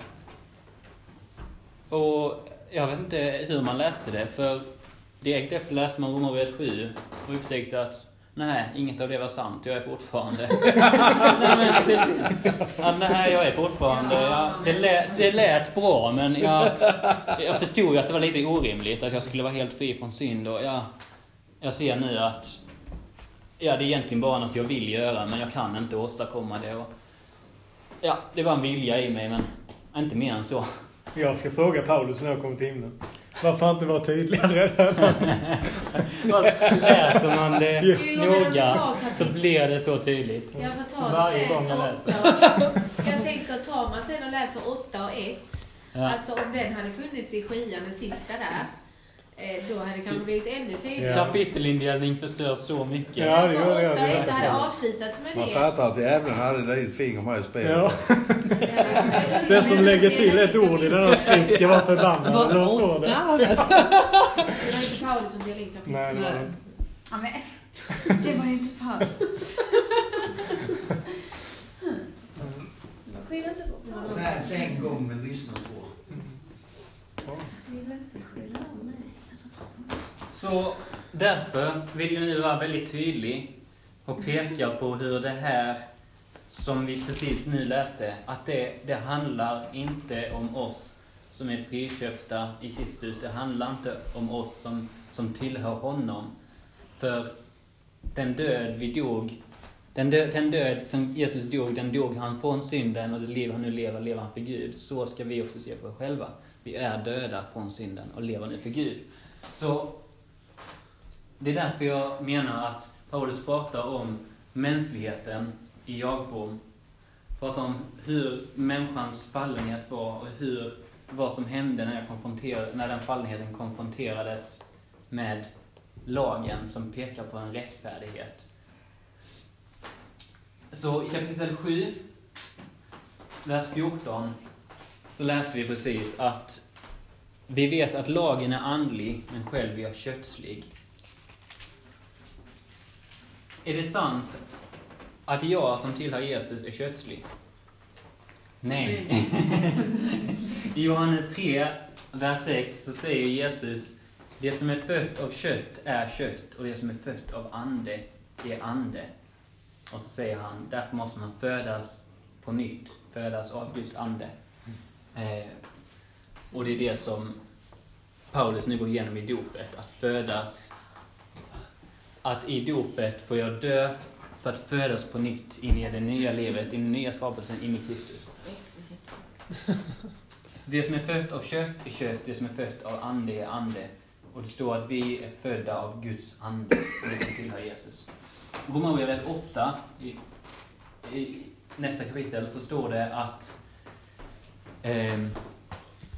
Och jag vet inte hur man läste det. För direkt efter läste man Romarbrevet sju och upptäckte att nej, inget av det var sant. Jag är fortfarande... nej, men precis. Att nej, jag är fortfarande... Ja, det, lät, det lät bra, men jag, jag förstod ju att det var lite orimligt att jag skulle vara helt fri från synd. Och ja, jag ser nu att ja, det är egentligen bara något jag vill göra, men jag kan inte åstadkomma det. Och, ja, det var en vilja i mig, men inte mer än så. Jag ska fråga Paulus när jag kommer till himlen. Varför inte vara tydligare? Fast läser man det noga så blir det så tydligt. Jag får ta Varje sen gång jag läser. åtta. Jag tänker, tar man sen och läser åtta och ett. Ja. Alltså om den hade funnits i sjuan, den sista där. Då hade det kanske blivit ännu tydligare. Ja. Kapitelindelning förstör så mycket. Ja, det gör det. åtta och ett hade avslutats med Man det. fattar att jävlen hade din finger med i spelet. Ja. Det som lägger till ett ord i den här skrift ska vara förbannad. Då står det. Det var inte Paulus som delade in kapitlet. Nej, det var det inte. Ja, men det var inte Paulus. Vad skiljer inte på? Läs en gång men lyssna på. Så därför vill jag nu vara väldigt tydlig och peka på hur det här som vi precis nu läste, att det, det handlar inte om oss som är friköpta i Kristus. Det handlar inte om oss som, som tillhör honom. För den död vi dog, den död, den död som Jesus dog, den dog han från synden, och det liv han nu lever, lever han för Gud. Så ska vi också se på oss själva. Vi är döda från synden och lever nu för Gud. Så det är därför jag menar att Paulus pratar om mänskligheten i jag-form. Pratar om hur människans fallenhet var och hur, vad som hände när, jag konfronterade, när den fallenheten konfronterades med lagen som pekar på en rättfärdighet. Så i kapitel sju, vers fjorton, så läste vi precis att vi vet att lagen är andlig, men själv är jag kötslig. Är det sant att jag som tillhör Jesus är kötslig? Nej. I Johannes tre, vers sex, så säger Jesus: det som är fött av kött är kött, och det som är fött av ande är ande. Och så säger han, därför måste man födas på nytt, födas av Guds ande. Eh, och det är det som Paulus nu går igenom i dopet, att födas, att i dopet får jag dö för att födas på nytt in i det nya livet, in i den nya skapelsen, in i Kristus. Så det som är fött av kött är kött, det som är fött av ande är ande. Och det står att vi är födda av Guds ande, och det som tillhör Jesus. Romarbrevet åtta, i, i nästa kapitel, så står det att eh,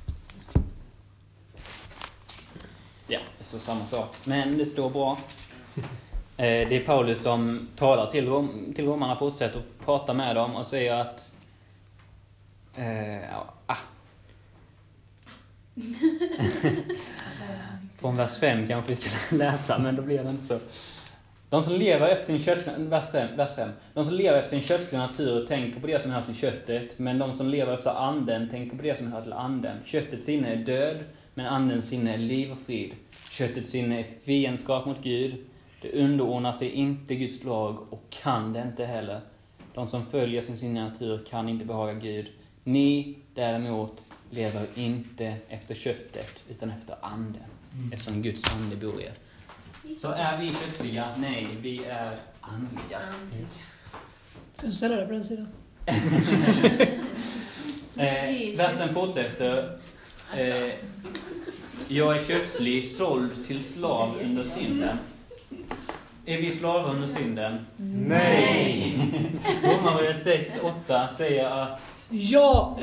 ja, det står samma sak, men det står bra. Eh, det är Paulus som talar till, rom, till romarna, fortsätter att prata med dem och säger att eh, ja, ah. Från vers fem kanske vi ska läsa, men då blir det inte så. De som lever efter sin körsliga, vers fem, vers fem. De som lever efter sin körsliga natur tänker på det som hör till köttet, men de som lever efter anden tänker på det som hör till anden. Köttets sinne är död, men andens sinne är liv och frid. Köttets sinne är fiendskap mot Gud. Det underordnar sig inte Guds lag och kan det inte heller. De som följer sin sinne natur kan inte behaga Gud. Ni däremot lever inte efter köttet utan efter anden. Mm. Eftersom Guds ande bor i er. Så är vi kötsliga? Nej, vi är andliga. Yes. Kan du ställa dig på den sidan? eh, versen fortsätter. Eh, jag är kötslig, såld till slav under synden. Är vi slavar under synden? Nej! Romarbrevet sex åtta säger att... Ja!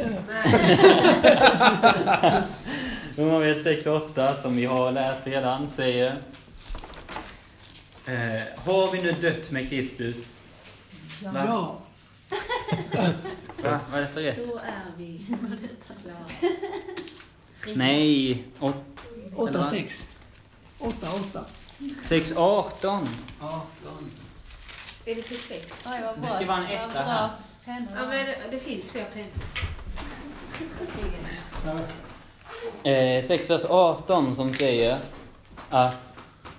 Romarbrevet sex åtta, som vi har läst redan, säger... Eh, har vi nu dött med Kristus? Ja. ja. Va? Var detta rätt? Då är vi slav. Nej. åtta sex. åtta åtta. sex arton. arton. Är det för sex? Oj, vad bra. Det ska vara en etta här. Ja, men det finns fler pennor. Eh, sex vers arton som säger att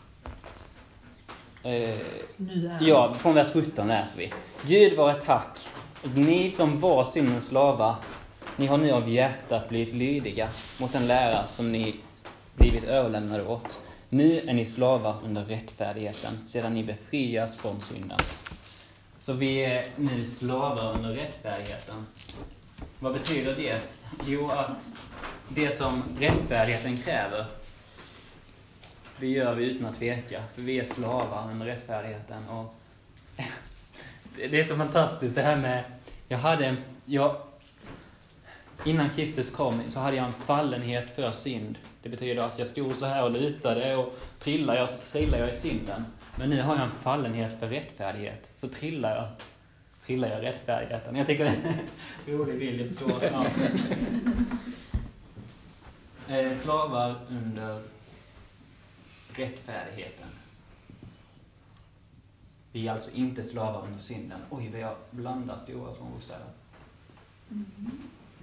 eh, ja, från vers sjutton läser vi. Gud var ett tack. Ni som var syndens slava, ni har nu av hjärtat blivit lydiga mot en lära som ni blivit överlämnade åt. Nu är ni slavar under rättfärdigheten sedan ni befrias från synden. Så vi är nu slavar under rättfärdigheten. Vad betyder det? Jo, att det som rättfärdigheten kräver, det gör vi utan att tveka. För vi är slavar under rättfärdigheten. Och det är så fantastiskt det här med... Jag hade en... Jag, innan Kristus kom så hade jag en fallenhet för synd. Det betyder att jag stod så här och lutade och trillade jag, så trillade jag i synden. Men nu har jag en fallenhet för rättfärdighet. Så trillar jag, så trillar jag rättfärdigheten. Jag tycker det är rolig bild, jag förstår snart. eh, slavar under rättfärdigheten. Vi är alltså inte slavar under synden. Oj, vad jag blandar stora små bokstäver. Mm.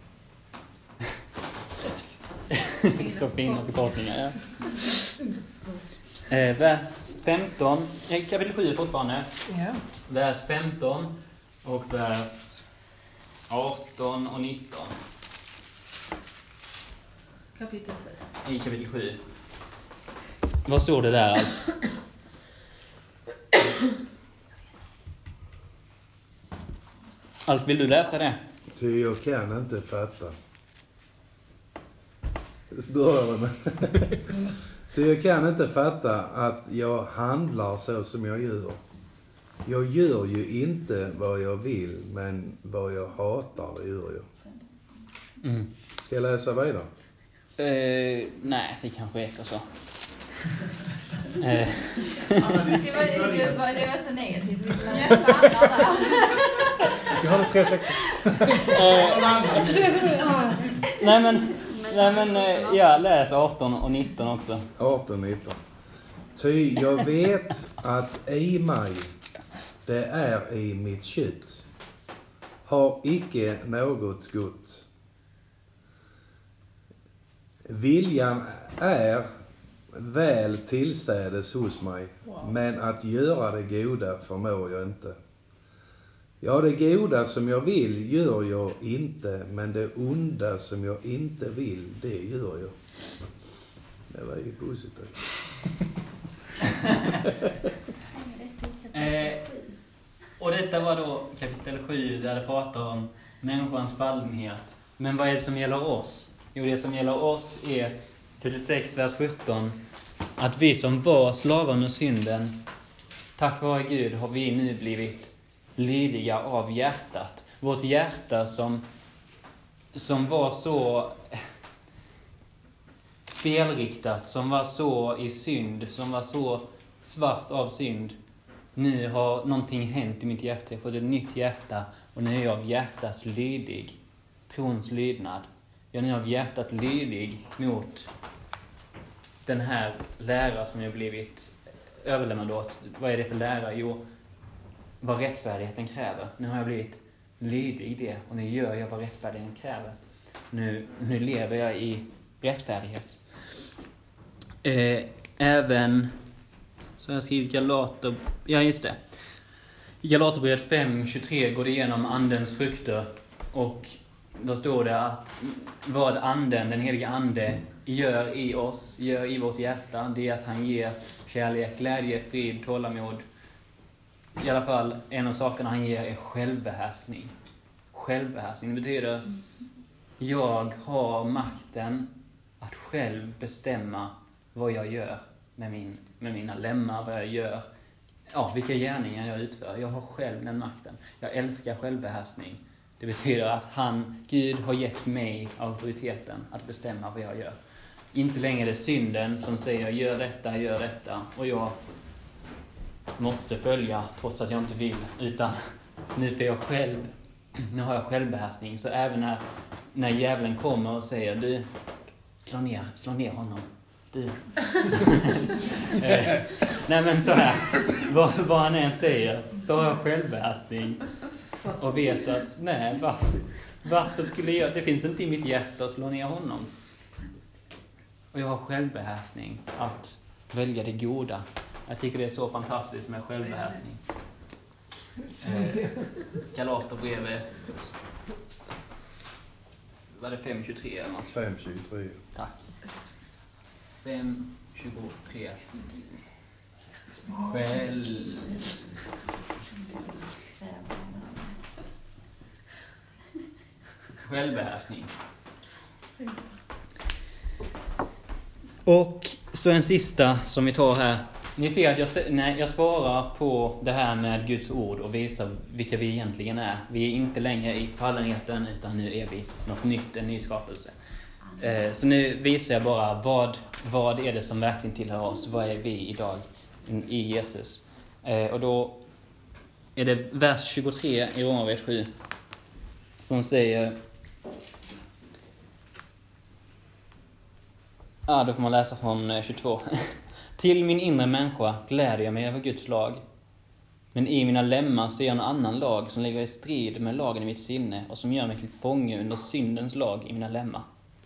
Så fina förkortningar, ja. Eh, vers femton, eh, kapitel sju fortfarande. Ja. Vers femton och vers arton och nitton. Kapitel sju. I kapitel sju. Vad står det där? Alf, vill du läsa det? Ty jag kan inte fatta. Börjar med. Ty jag kan inte fatta att jag handlar så som jag gör. Jag gör ju inte vad jag vill, men vad jag hatar, det gör jag. Mm. Ska jag läsa vidare? Eh, nej, det kanske räcker så. det, var, det, var, det var så negativt. Jag stannar där. Johannes tre sexton. Nej men, nej men ja, läs arton och nitton också. arton och nitton. Ty jag vet att i mig, det är i mitt kött, har icke något gott. Viljan är väl tillstädes hos mig, wow. Men att göra det goda förmår jag inte. Ja, det goda som jag vill gör jag inte, men det onda som jag inte vill, det gör jag. Det var ju positivt. eh, och detta var då kapitel sju där det pratar om människans fallenhet. Men vad är det som gäller oss? Jo, det som gäller oss är kapitel sex, vers sjutton. Att vi som var slavar under synden, tack vare Gud har vi nu blivit lydiga av hjärtat. Vårt hjärta som, som var så felriktat, som var så i synd, som var så svart av synd. Nu har någonting hänt i mitt hjärta. Jag har fått ett nytt hjärta. Och nu är jag av hjärtat lydig. Trons lydnad. Jag är nu av hjärtat lydig mot den här lära som jag blivit överlämnad åt. Vad är det för lära? Jo, vad rättfärdigheten kräver. Nu har jag blivit lydig det. Och nu gör jag vad rättfärdigheten kräver. Nu, nu lever jag i rättfärdighet. Eh, även... Så jag har skrivit Galater... Ja, just det. I Galaterbrevet fem tjugotre går det igenom andens frukter. Och då står det att vad anden, den heliga ande, gör i oss, gör i vårt hjärta, det är att han ger kärlek, glädje, frid, tålamod. I alla fall, en av sakerna han ger är självbehärskning. Självbehärskning betyder jag har makten att själv bestämma vad jag gör med, min, med mina lemmar, vad jag gör. Ja, vilka gärningar jag utför. Jag har själv den makten. Jag älskar självbehärskning. Det betyder att han, Gud har gett mig auktoriteten att bestämma vad jag gör. Inte längre är det synden som säger gör detta, gör detta. Och jag måste följa trots att jag inte vill. Utan nu får jag själv, nu har jag självbehärskning. Så även när, när djävulen kommer och säger du, slå ner, slå ner honom. Du. Nej men så här, vad, vad han än säger så har jag självbehärskning. Och vet att, nej, varför, varför skulle jag... Det finns inte i mitt hjärta att slå ner honom. Och jag har självbehärskning att välja det goda. Jag tycker det är så fantastiskt med självbehärskning. Eh, Galaterbrevet... Var det fem tjugotre? fem tjugotre. Tack. fem tjugotre. Själv... Självbehärskning. Och så en sista som vi tar här. Ni ser att jag, när jag svarar på det här med Guds ord och visar vilka vi egentligen är. Vi är inte längre i fallenheten utan nu är vi något nytt, en ny skapelse. Eh, så nu visar jag bara vad, vad är det som verkligen tillhör oss. Vad är vi idag i Jesus. Eh, och då är det vers tjugotre i Romarbrevet sju som säger... Ja, ah, då får man läsa från tjugotvå. Till min inre människa gläder jag mig över Guds lag. Men i mina lemmar ser jag en annan lag som ligger i strid med lagen i mitt sinne och som gör mig till fånge under syndens lag i mina lemmar.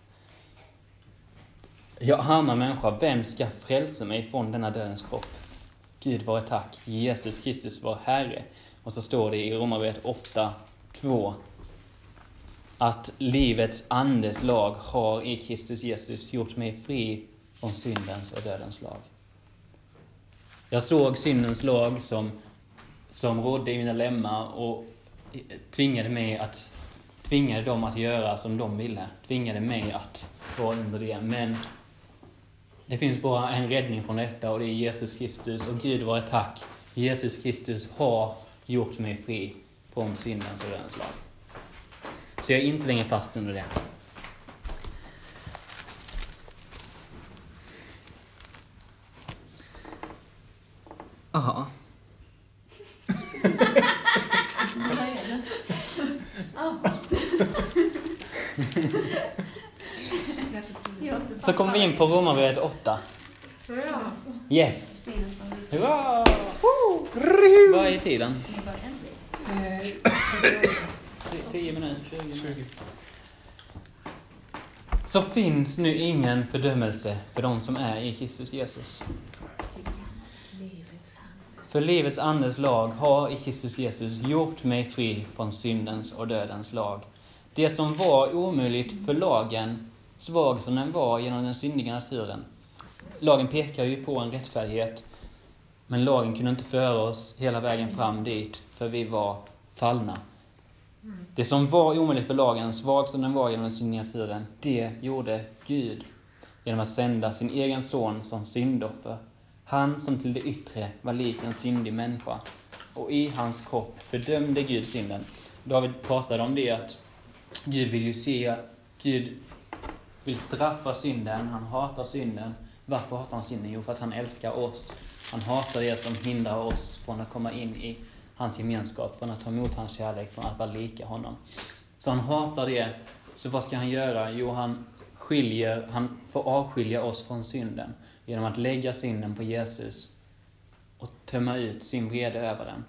Jag arma människa, vem ska frälsa mig från denna dödens kropp? Gud vare tack, Jesus Kristus var Herre. Och så står det i Romarbrevet åtta två att livets andes lag har i Kristus Jesus gjort mig fri från syndens och dödens lag. Jag såg syndens lag som, som rådde i mina lemmar och tvingade mig att tvingade dem att göra som de ville. Tvingade mig att vara under det. Men det finns bara en räddning från detta och det är Jesus Kristus. Och Gud vare tack. Jesus Kristus har gjort mig fri från syndens och dödens lag. Så jag är inte längre fast under det. Aha. Så kommer vi in på Romarbrevet åtta. Yes. Hurra! Vad är tiden? tio minuter, tjugo. Så finns nu ingen fördömelse för de som är i Kristus Jesus. För livets andes lag har i Kristus Jesus gjort mig fri från syndens och dödens lag. Det som var omöjligt för lagen, svag som den var genom den syndiga naturen. Lagen pekar ju på en rättfärdighet, men lagen kunde inte föra oss hela vägen fram dit, för vi var fallna. Det som var omöjligt för lagen, svag som den var genom den syndiga naturen, det gjorde Gud genom att sända sin egen son som syndoffer. Han som till det yttre var lik en syndig människa. Och i hans kropp fördömde Gud synden. David pratade om det att Gud vill ju se, Gud vill straffa synden, han hatar synden. Varför hatar han synden? Jo, för att han älskar oss. Han hatar det som hindrar oss från att komma in i hans gemenskap, från att ta emot hans kärlek, från att vara lika honom. Så han hatar det. Så vad ska han göra? Jo, han skiljer, han får avskilja oss från synden genom att lägga synden på Jesus och tömma ut sin vrede över den.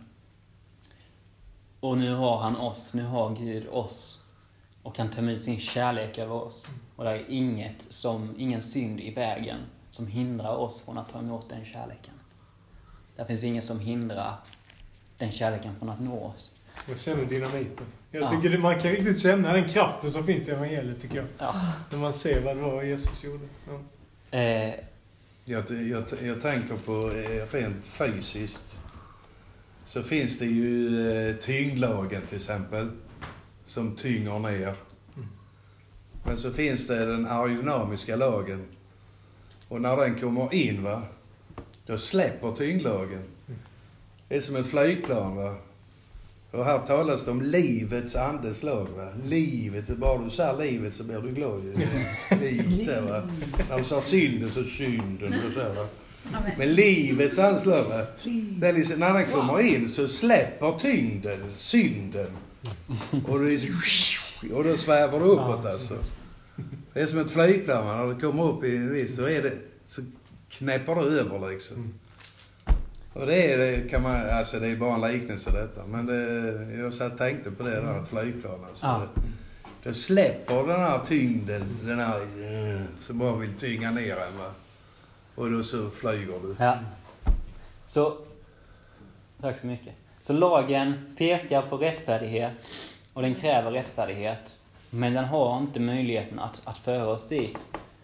Och nu har han oss, nu har Gud oss och kan tömma ut sin kärlek över oss. Och det är inget som, ingen synd i vägen som hindrar oss från att ta emot den kärleken. Det finns inget som hindrar den kärleken från att nå oss. Jag känner dynamiten. Jag ja. tycker man kan riktigt känna den kraften som finns i evangeliet, tycker jag. Ja. När man ser vad det var Jesus gjorde. Ja. Eh, jag, jag, jag tänker på rent fysiskt. Så finns det ju eh, tyngdlagen till exempel. Som tynger ner. Mm. Men så finns det den aerodynamiska lagen. Och när den kommer in, va, då släpper tyngdlagen. Mm. Det är som ett flygplan, va. Och här talas det om livets andeslag, va. Livet, bara du säger livet så blir du glad. Livet, så, va. När du säger synden så synden. Och så, va. Men livets anslag, va. Det är liksom, när den kommer in så släpper tyngden, synden. Och, det är så, och då svävar det uppåt, alltså. Det är som ett flygplan, va. När det kommer upp i en viss så är det, så knäpper det över liksom. Och det är det kan man, alltså det är bara en liknelse detta, men det, jag så tänkte på det där, ett flygplan, alltså. Ja. Det, det släpper den här tyngden, den här som bara vill tynga ner en, va. Och då så flyger du. Ja. Så tack så mycket. Så lagen pekar på rättfärdighet och den kräver rättfärdighet, men den har inte möjligheten att att föra oss dit.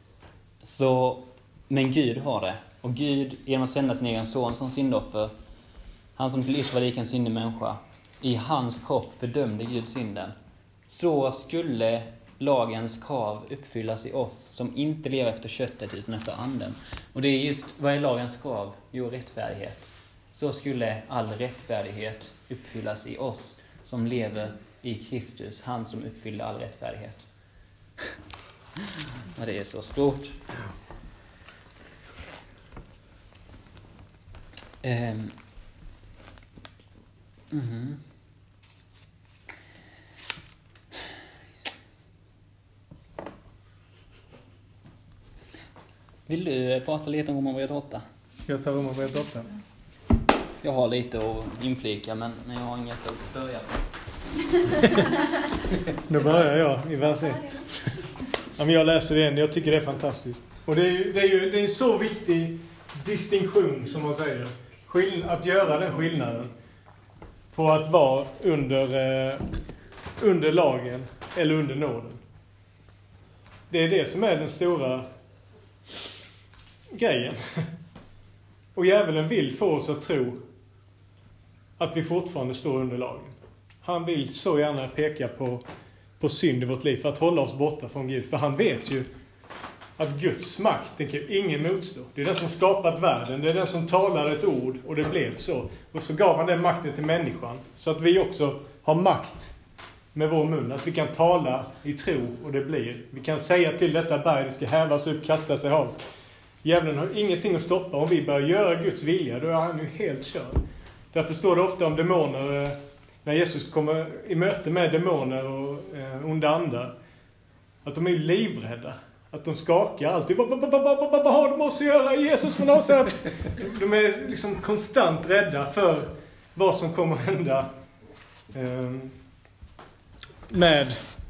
Så men Gud har det. Och Gud, genom att sända sin egen son som syndoffer, han som till yttre var lik en syndig människa, i hans kropp fördömde Gud synden. Så skulle lagens krav uppfyllas i oss som inte lever efter köttet utan efter anden. Och det är just, vad är lagens krav? Jo, rättfärdighet. Så skulle all rättfärdighet uppfyllas i oss som lever i Kristus, han som uppfyller all rättfärdighet. Och det är så stort. Um, mm-hmm. Vill du prata lite om Romarbrevet åtta? Ska jag ta Romarbrevet åtta? Jag har lite att inflika, men, men jag har inget att börja på. Då börjar jag i vers ett. Ja, men jag läser det igen, jag tycker det är fantastiskt. Och det är ju, det är ju det är en så viktig distinktion, som man säger. Skill- att göra den skillnaden på att vara under, eh, under lagen eller under nåden. Det är det som är den stora grejen. Och djävulen vill få oss att tro att vi fortfarande står under lagen. Han vill så gärna peka på, på synd i vårt liv för att hålla oss borta från Gud. För han vet ju att Guds makt, den kan ingen motstå. Det är den som skapat världen. Det är den som talar ett ord och det blev så. Och så gav han den makten till människan. Så att vi också har makt med vår mun. Att vi kan tala i tro och det blir. Vi kan säga till detta berg, det ska hävas upp, kastas i havet. Djävulen har ingenting att stoppa. Om vi börjar göra Guds vilja, då är han ju helt körd. Därför står det ofta om demoner. När Jesus kommer i möte med demoner och eh, onda andar. Att de är livrädda. Att de skakar alltid. Vad har de oss att göra? Jesus från Nasaret. De är liksom konstant rädda för vad som kommer att hända eh, med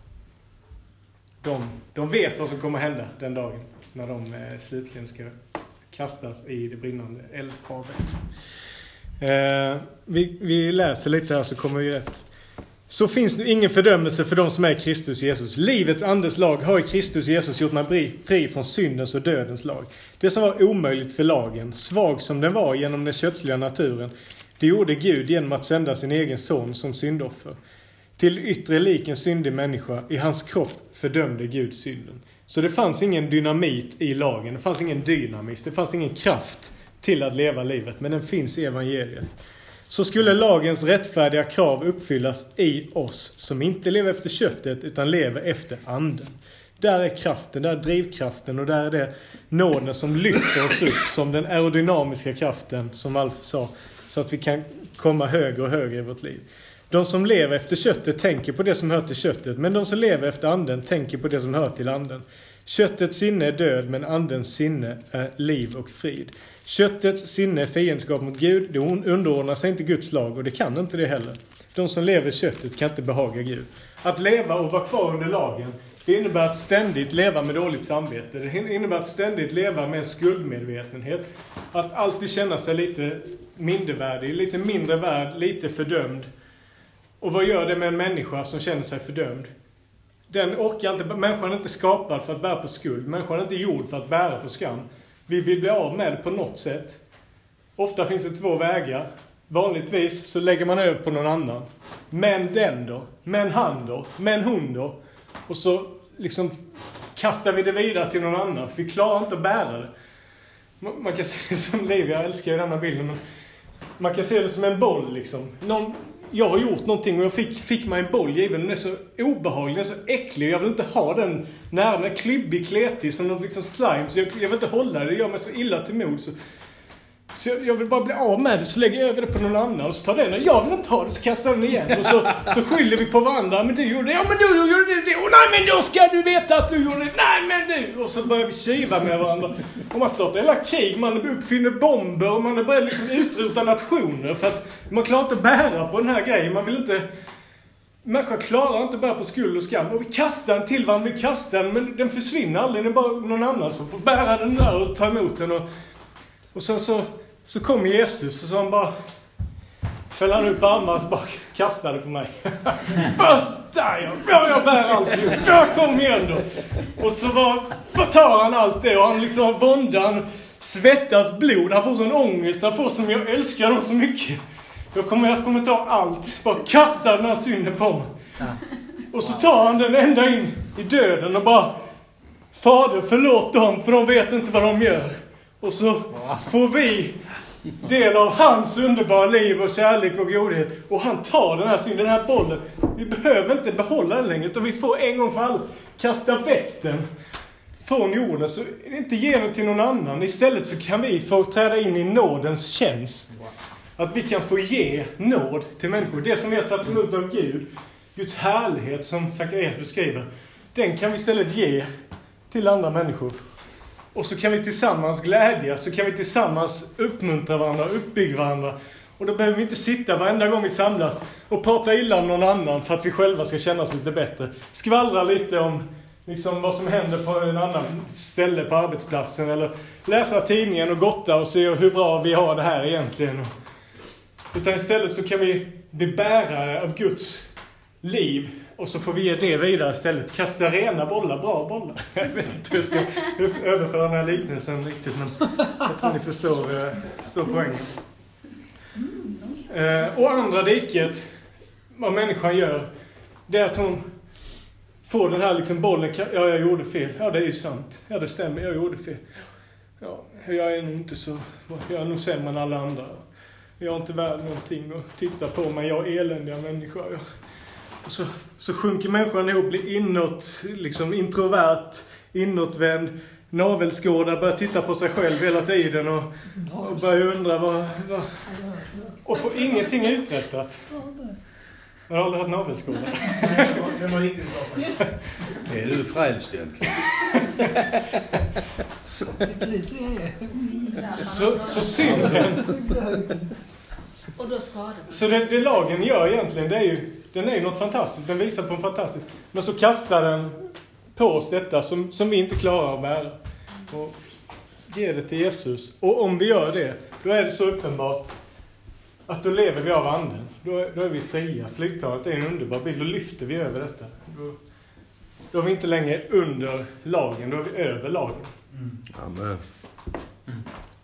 dem. De vet vad som kommer att hända den dagen. När de eh, slutligen ska kastas i det brinnande eldhavet. Eh, vi, vi läser lite här så kommer vi rätt. Så finns nu ingen fördömelse för de som är i Kristus Jesus. Livets andes lag har i Kristus Jesus gjort mig fri från syndens och dödens lag. Det som var omöjligt för lagen, svag som den var genom den kötsliga naturen, det gjorde Gud genom att sända sin egen son som syndoffer. Till yttre lik en syndig människa, i hans kropp fördömde Gud synden. Så det fanns ingen dynamit i lagen, det fanns ingen dynamis, det fanns ingen kraft till att leva livet, men den finns i evangeliet. Så skulle lagens rättfärdiga krav uppfyllas i oss som inte lever efter köttet utan lever efter anden. Där är kraften, där är drivkraften och där är det nåden som lyfter oss upp som den aerodynamiska kraften som Alf sa. Så att vi kan komma högre och högre i vårt liv. De som lever efter köttet tänker på det som hör till köttet. Men de som lever efter anden tänker på det som hör till anden. Köttets sinne är död, men andens sinne är liv och frid. Köttets sinne är fiendskap mot Gud. Det underordnar sig inte Guds lag, och det kan inte det heller. De som lever i köttet kan inte behaga Gud. Att leva och vara kvar under lagen, det innebär att ständigt leva med dåligt samvete. Det innebär att ständigt leva med en skuldmedvetenhet. Att alltid känna sig lite mindervärdig, lite mindre värd, lite fördömd. Och vad gör det med en människa som känner sig fördömd? Den orkar inte, människan är inte skapad för att bära på skuld. Människan är inte gjord för att bära på skam. Vi vill bli av med det på något sätt. Ofta finns det två vägar. Vanligtvis så lägger man över på någon annan. Men den då? Men han då? Men hon då? Och så liksom kastar vi det vidare till någon annan. För vi klarar inte att bära det. Man kan se det som liv, jag älskar ju denna bilden. Men man kan se det som en boll liksom. Någon, jag har gjort någonting och jag fick, fick mig en boll given. Den är så obehaglig, den är så äcklig. Jag vill inte ha den nära, den är klibbig, kletig som något liksom slime. Så jag, jag vill inte hålla det, det gör mig så illa till mod. Så, så jag, jag vill bara bli av med det, så lägger jag över det på någon annan. Och så tar den, och jag vill inte ha det, så kastar den igen. Och så, så skyller vi på varandra. Men du gjorde det, ja men du gjorde det. Och nej men då ska du veta att du gjorde det. Nej men du. Och så börjar vi kiva med varandra. Och man startar hela krig, man uppfinner bomber. Och man är börjat liksom utrota nationer. För att man klarar inte bära på den här grejen. Man vill inte... Människor klarar inte bära på skuld och skam. Och vi kastar den till varandra, vi kastar den. Men den försvinner aldrig, det är bara någon annan som får bära den där och ta emot den. Och, och sen så... Så kom Jesus och så han bara föll han upp armarna och bara kastade på mig. Först där, ja, jag bär allt. Ja, kom igen då. Och så var, bara tar han allt det och han liksom våndan, svettas blod. Han får sån ångest, han får som jag älskar honom så mycket. Jag kommer, jag kommer ta allt, bara kasta den här synden på mig. Och så tar han den ända in i döden och bara, Fader förlåt dem för de vet inte vad de gör. Och så får vi del av hans underbara liv och kärlek och godhet. Och han tar den här synden, den här bollen. Vi behöver inte behålla den längre, utan vi får en gång för all kasta väck den från jorden. Så inte ge den till någon annan. Istället så kan vi få träda in i nådens tjänst. Att vi kan få ge nåd till människor. Det som vi har tagit emot av Gud, Guds härlighet som Zacharias beskriver, den kan vi istället ge till andra människor. Och så kan vi tillsammans glädjas, så kan vi tillsammans uppmuntra varandra, uppbygga varandra. Och då behöver vi inte sitta varenda gång vi samlas och prata illa om någon annan för att vi själva ska känna oss lite bättre. Skvallra lite om liksom, vad som händer på en annan ställe på arbetsplatsen. Eller läsa tidningen och gotta och se hur bra vi har det här egentligen. Utan istället så kan vi bli bärare av Guds liv. Och så får vi ge det vidare istället. Kasta rena bollar, bra bollar. Jag vet inte hur jag ska överföra den här liknelsen riktigt. Men jag tror ni förstår, uh, förstår poängen. Uh, och andra diket, vad människan gör, det är att hon får den här liksom bollen. Ja, jag gjorde fel. Ja, det är ju sant. Ja, det stämmer. Jag gjorde fel. Ja, jag är nog inte så... Jag är nog sämre än alla andra. Jag har inte värd någonting och titta på mig. Jag är eländiga människa. Jag... Och så, så sjunker människan ihop, blir inåt, liksom introvert, inåtvänd, navelskådar, börjar titta på sig själv hela tiden och, och börjar undra vad, vad... Och får ingenting uträttat. Jag har aldrig haft navelskådar. Det var riktigt bra. Är du frälst egentligen? Så, precis det är. Så, så synden... Och då skadar. Så det, det lagen gör egentligen, det är ju, den är ju något fantastiskt. Den visar på en fantastisk. Men så kastar den på oss detta som, som vi inte klarar att bära. Och ger det till Jesus. Och om vi gör det, då är det så uppenbart att då lever vi av anden. Då, då är vi fria. Flygplanet är en underbar bild. Då lyfter vi över detta. Då, då är vi inte längre under lagen. Då är vi över lagen. Mm. Amen. Mm.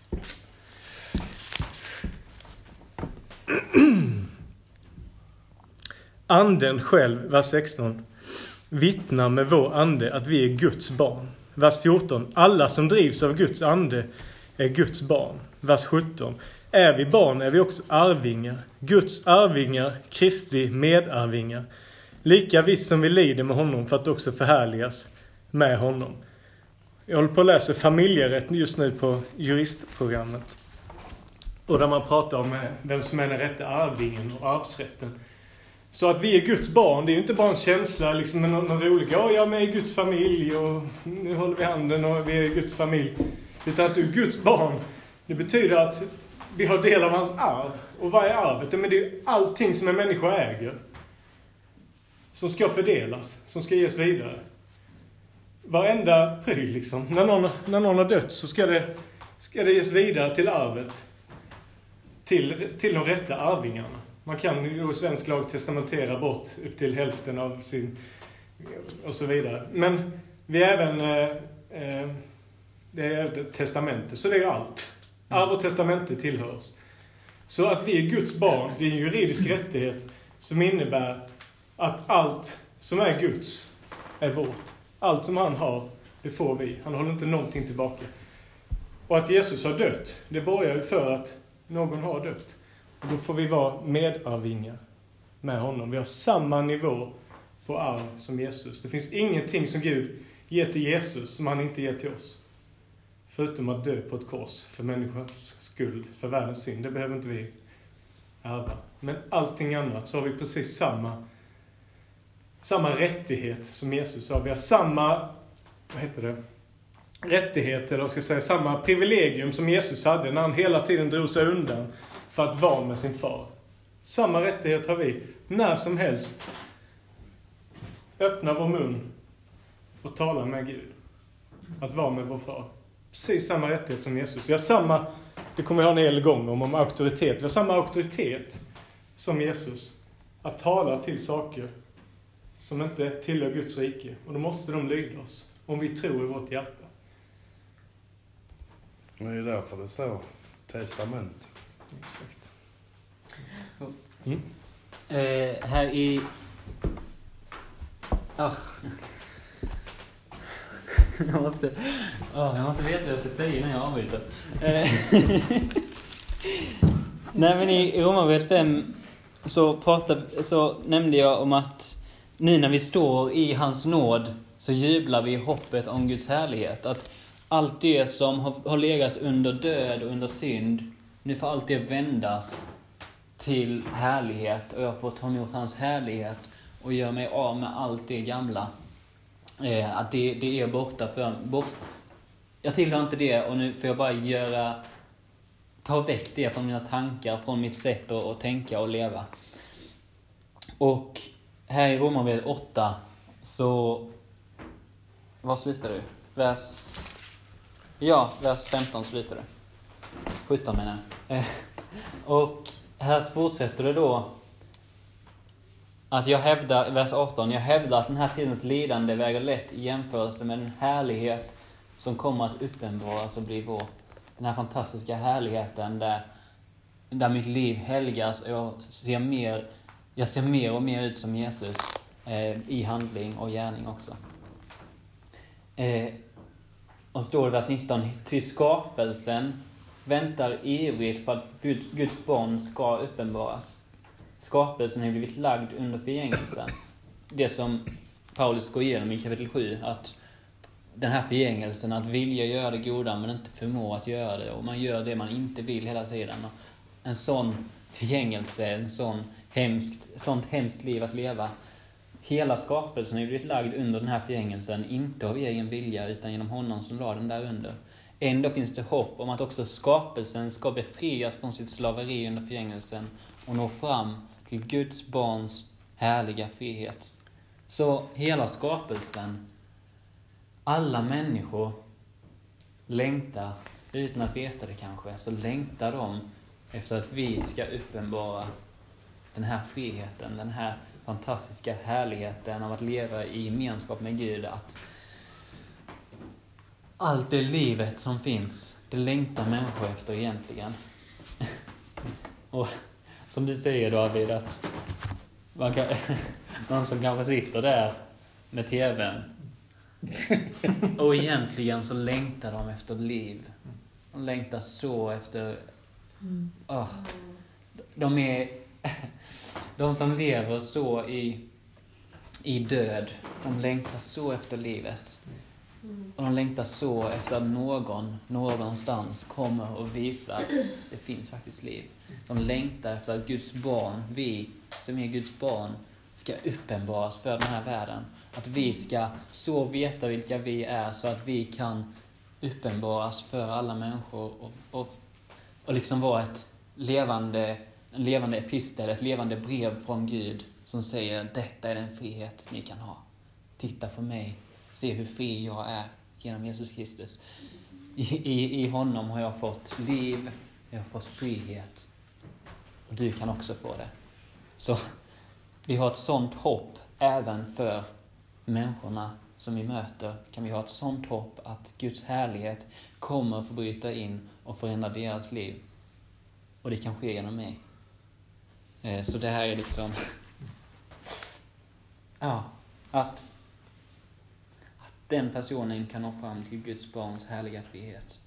Anden själv, vers sexton, vittnar med vår ande att vi är Guds barn. Vers fjorton, alla som drivs av Guds ande är Guds barn. Vers sjutton, är vi barn är vi också arvingar. Guds arvingar, Kristi medarvingar. Lika visst som vi lider med honom för att också förhärligas med honom. Jag håller på att läsa familjerätt just nu på juristprogrammet. Och där man pratar om vem som är den rätta arvingen och arvsrätten. Så att vi är Guds barn, det är ju inte bara en känsla liksom med någon, någon rolig, ja jag är med i Guds familj och nu håller vi handen och vi är Guds familj. Utan att du är Guds barn, det betyder att vi har del av hans arv. Och vad är arvet? Men det är ju allting som en människa äger. Som ska fördelas, som ska ges vidare. Varenda pryl liksom. När någon, när någon har dött så ska det, ska det ges vidare till arvet. Till, till de rätta arvingarna. Man kan ju i svensk lag testamentera bort upp till hälften av sin... och så vidare. Men vi är även... Eh, eh, det är ett testamente, så det är allt. Arv och testamente tillhör oss. Så att vi är Guds barn, det är en juridisk rättighet som innebär att allt som är Guds är vårt. Allt som han har, det får vi. Han håller inte någonting tillbaka. Och att Jesus har dött, det borgar ju för att någon har dött. Och då får vi vara medarvingar med honom. Vi har samma nivå på arv som Jesus. Det finns ingenting som Gud ger till Jesus som han inte ger till oss. Förutom att dö på ett kors för människans skuld, för världens synd. Det behöver inte vi ärva. Men allting annat så har vi precis samma, samma rättighet som Jesus har. Vi har samma, vad heter det? Rättighet, eller vad ska jag säga, samma privilegium som Jesus hade när han hela tiden drog sig undan för att vara med sin far. Samma rättighet har vi när som helst. Öppna vår mun och tala med Gud. Att vara med vår far. Precis samma rättighet som Jesus. Vi har samma, det kommer jag ha en hel gång om, om auktoritet. Vi har samma auktoritet som Jesus. Att tala till saker som inte tillhör Guds rike. Och då måste de lyda oss. Om vi tror i vårt hjärta. Det är därför det står testament. Exakt. Mm. Eh, här i... Oh. jag, måste... Oh, jag måste veta vad jag ska säga innan jag avbryter. Eh. Nej, men i Romarbrevet fem så, pratade, så nämnde jag om att nu när vi står i hans nåd så jublar vi i hoppet om Guds härlighet. Att allt det som har, har legat under död och under synd, nu får allt det vändas till härlighet. Och jag får ta emot hans härlighet och göra mig av med allt det gamla. Eh, att det, det är borta för... Bort. Jag tillhör inte det och nu får jag bara göra... Ta väck det från mina tankar, från mitt sätt att, att tänka och leva. Och här i Romarbrevet åtta så... Vad slutar du? Vers... Ja, vers femton slutar det. sjutton menar jag. Och här fortsätter det då att jag hävdar, vers arton, jag hävdar att den här tidens lidande väger lätt i jämförelse med den härlighet som kommer att uppenbaras och bli vår. Den här fantastiska härligheten där, där mitt liv helgas och jag ser mer, jag ser mer och mer ut som Jesus eh, i handling och gärning också. Eh, Och står det i vers nitton, ty skapelsen väntar ivrigt på att Guds barn ska uppenbaras. Skapelsen har blivit lagd under förgängelsen. Det som Paulus går igenom i kapitel sju, att den här förgängelsen, att vilja göra det goda men inte förmå att göra det. Och man gör det man inte vill hela tiden. Och en sån förgängelse, en sån hemskt, sånt hemskt liv att leva. Hela skapelsen har blivit lagd under den här förgängelsen, inte av egen vilja utan genom honom som la den där under. Ändå finns det hopp om att också skapelsen ska befrias från sitt slaveri under förgängelsen och nå fram till Guds barns härliga frihet. Så hela skapelsen, alla människor längtar, utan att veta det kanske, så längtar de efter att vi ska uppenbara den här friheten, den här fantastiska härligheten av att leva i gemenskap med Gud. Att allt det livet som finns, det längtar människor efter egentligen. Och som du säger David, att man kan, någon som kanske sitter där med tvn och egentligen så längtar de efter liv. De längtar så efter... Oh, de är... De som lever så i, i död, de längtar så efter livet. Och de längtar så efter att någon, någonstans kommer och visar att det finns faktiskt liv. De längtar efter att Guds barn, vi som är Guds barn, ska uppenbaras för den här världen. Att vi ska så veta vilka vi är så att vi kan uppenbaras för alla människor och, och, och liksom vara ett levande, en levande epistel, ett levande brev från Gud som säger: detta är den frihet ni kan ha. Titta på mig, se hur fri jag är genom Jesus Kristus. I, i, i honom har jag fått liv, jag har fått frihet. Och du kan också få det. Så vi har ett sånt hopp även för människorna som vi möter. Kan vi ha ett sånt hopp att Guds härlighet kommer att få bryta in och förändra deras liv. Och det kan ske genom mig. Så det här är liksom... Ja, att, att den personen kan nå fram till Guds barns härliga frihet.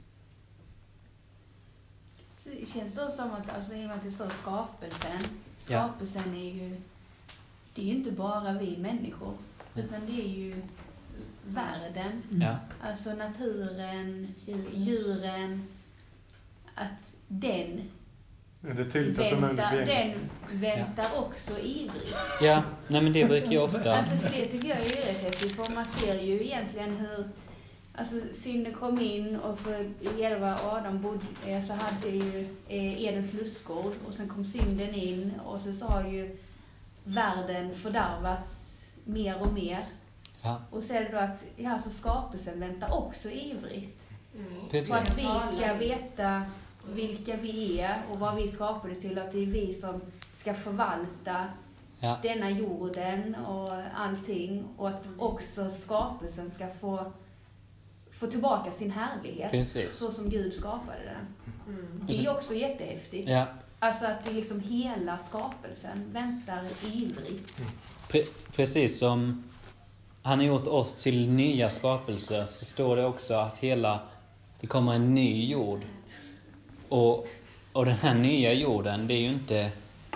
Det känns så som att, alltså, i och med att det står skapelsen. Skapelsen ja. är ju... Det är ju inte bara vi människor. Utan det är ju världen. Ja. Alltså naturen, djuren. Att den... Ja, det är tydligt att de väntar, den väntar ja. också ivrigt. Ja, nej men det brukar jag ofta... Alltså för det tycker jag är rätt häftigt. För man ser ju egentligen hur... Alltså synden kom in och för Eva och Adam bodde, så hade ju Edens lustgård. Och sen kom synden in och så sa ju världen fördärvats mer och mer. Ja. Och så är det då att ja, så skapelsen väntar också ivrigt. Mm. Precis. Och att vi ska veta vilka vi är och vad vi skapade till. Att det är vi som ska förvalta ja. denna jorden och allting. Och att också skapelsen ska få, få tillbaka sin härlighet. Precis. Så som Gud skapade den. Mm. Det är ju också jättehäftigt. Ja. Alltså att det liksom hela skapelsen väntar ivrigt. Mm. Pre- precis som han har gjort oss till nya skapelser, så står det också att hela, det kommer en ny jord. Och, och den här nya jorden, det är ju inte...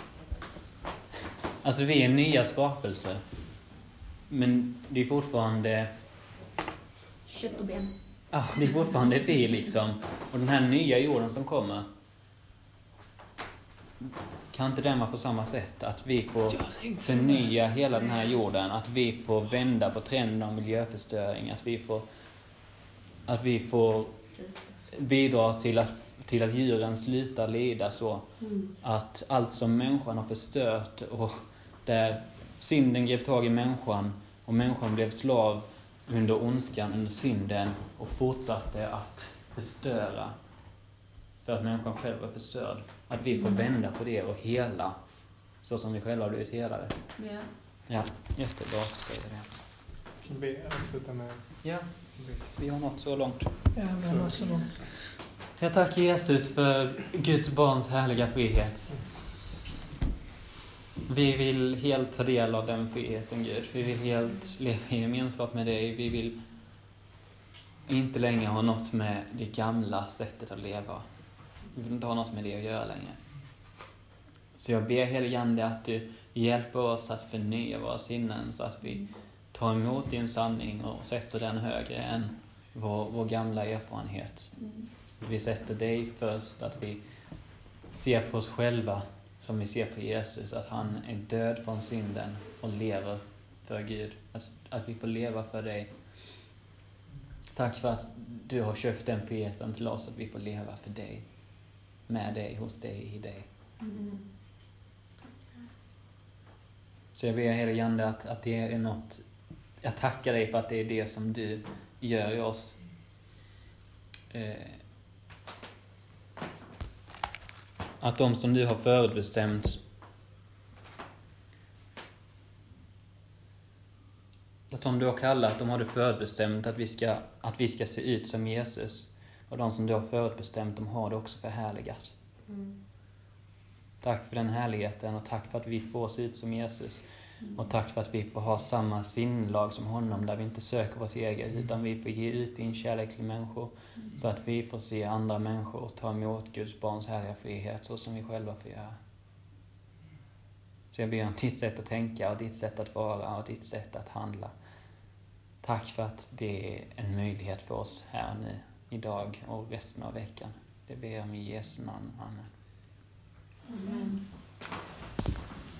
Alltså vi är nya skapelser. Men det är fortfarande... Kött och ben. Ja, det är fortfarande vi liksom. Och den här nya jorden som kommer, kan inte den vara på samma sätt? Att vi får förnya hela den här jorden. Att vi får vända på trenden av miljöförstöring. Att vi får, att vi får bidra till att, till att djuren slutar lida så. Mm. Att allt som människan har förstört och där synden grep tag i människan och människan blev slav under ondskan, under synden och fortsatte att förstöra för att människan själv var förstörd. Att vi får vända på det och hela så som vi själva har blivit helade. Ja. Ja, jättebra att säga det också. Kan vi avsluta med... Ja, vi har nått så långt. Ja, vi har nått så långt. Jag tackar Jesus för Guds barns härliga frihet. Vi vill helt ta del av den friheten, Gud. Vi vill helt leva i gemenskap med dig. Vi vill inte längre ha något med det gamla sättet att leva. Vi vill inte ha något med det att göra längre. Så jag ber helige Ande att du hjälper oss att förnya våra sinnen så att vi tar emot din sanning och sätter den högre än vår, vår gamla erfarenhet. Mm. Vi sätter dig först, att vi ser på oss själva som vi ser på Jesus, att han är död från synden och lever för Gud. Att, att vi får leva för dig. Tack för att du har köpt den friheten till oss, att vi får leva för dig. Med dig, hos dig, i dig. Mm. Så jag ber helige Ande att, att det är något... Jag tackar dig för att det är det som du gör i oss. Eh, att de som du har förutbestämt, att de du har kallat, de har du förutbestämt att vi ska, att vi ska se ut som Jesus. Och de som du har förutbestämt, de har det också förhärligat. Mm. Tack för den härligheten och tack för att vi får se ut som Jesus. Mm. Och tack för att vi får ha samma sinnlag som honom, där vi inte söker vårt eget, utan vi får ge ut din kärlek till människor. Mm. Så att vi får se andra människor och ta emot Guds barns härliga frihet så som vi själva får göra. Så jag ber om ditt sätt att tänka och ditt sätt att vara och ditt sätt att handla. Tack för att det är en möjlighet för oss här nu, idag och resten av veckan. Det ber jag om i Jesu namn. Amen. Amen.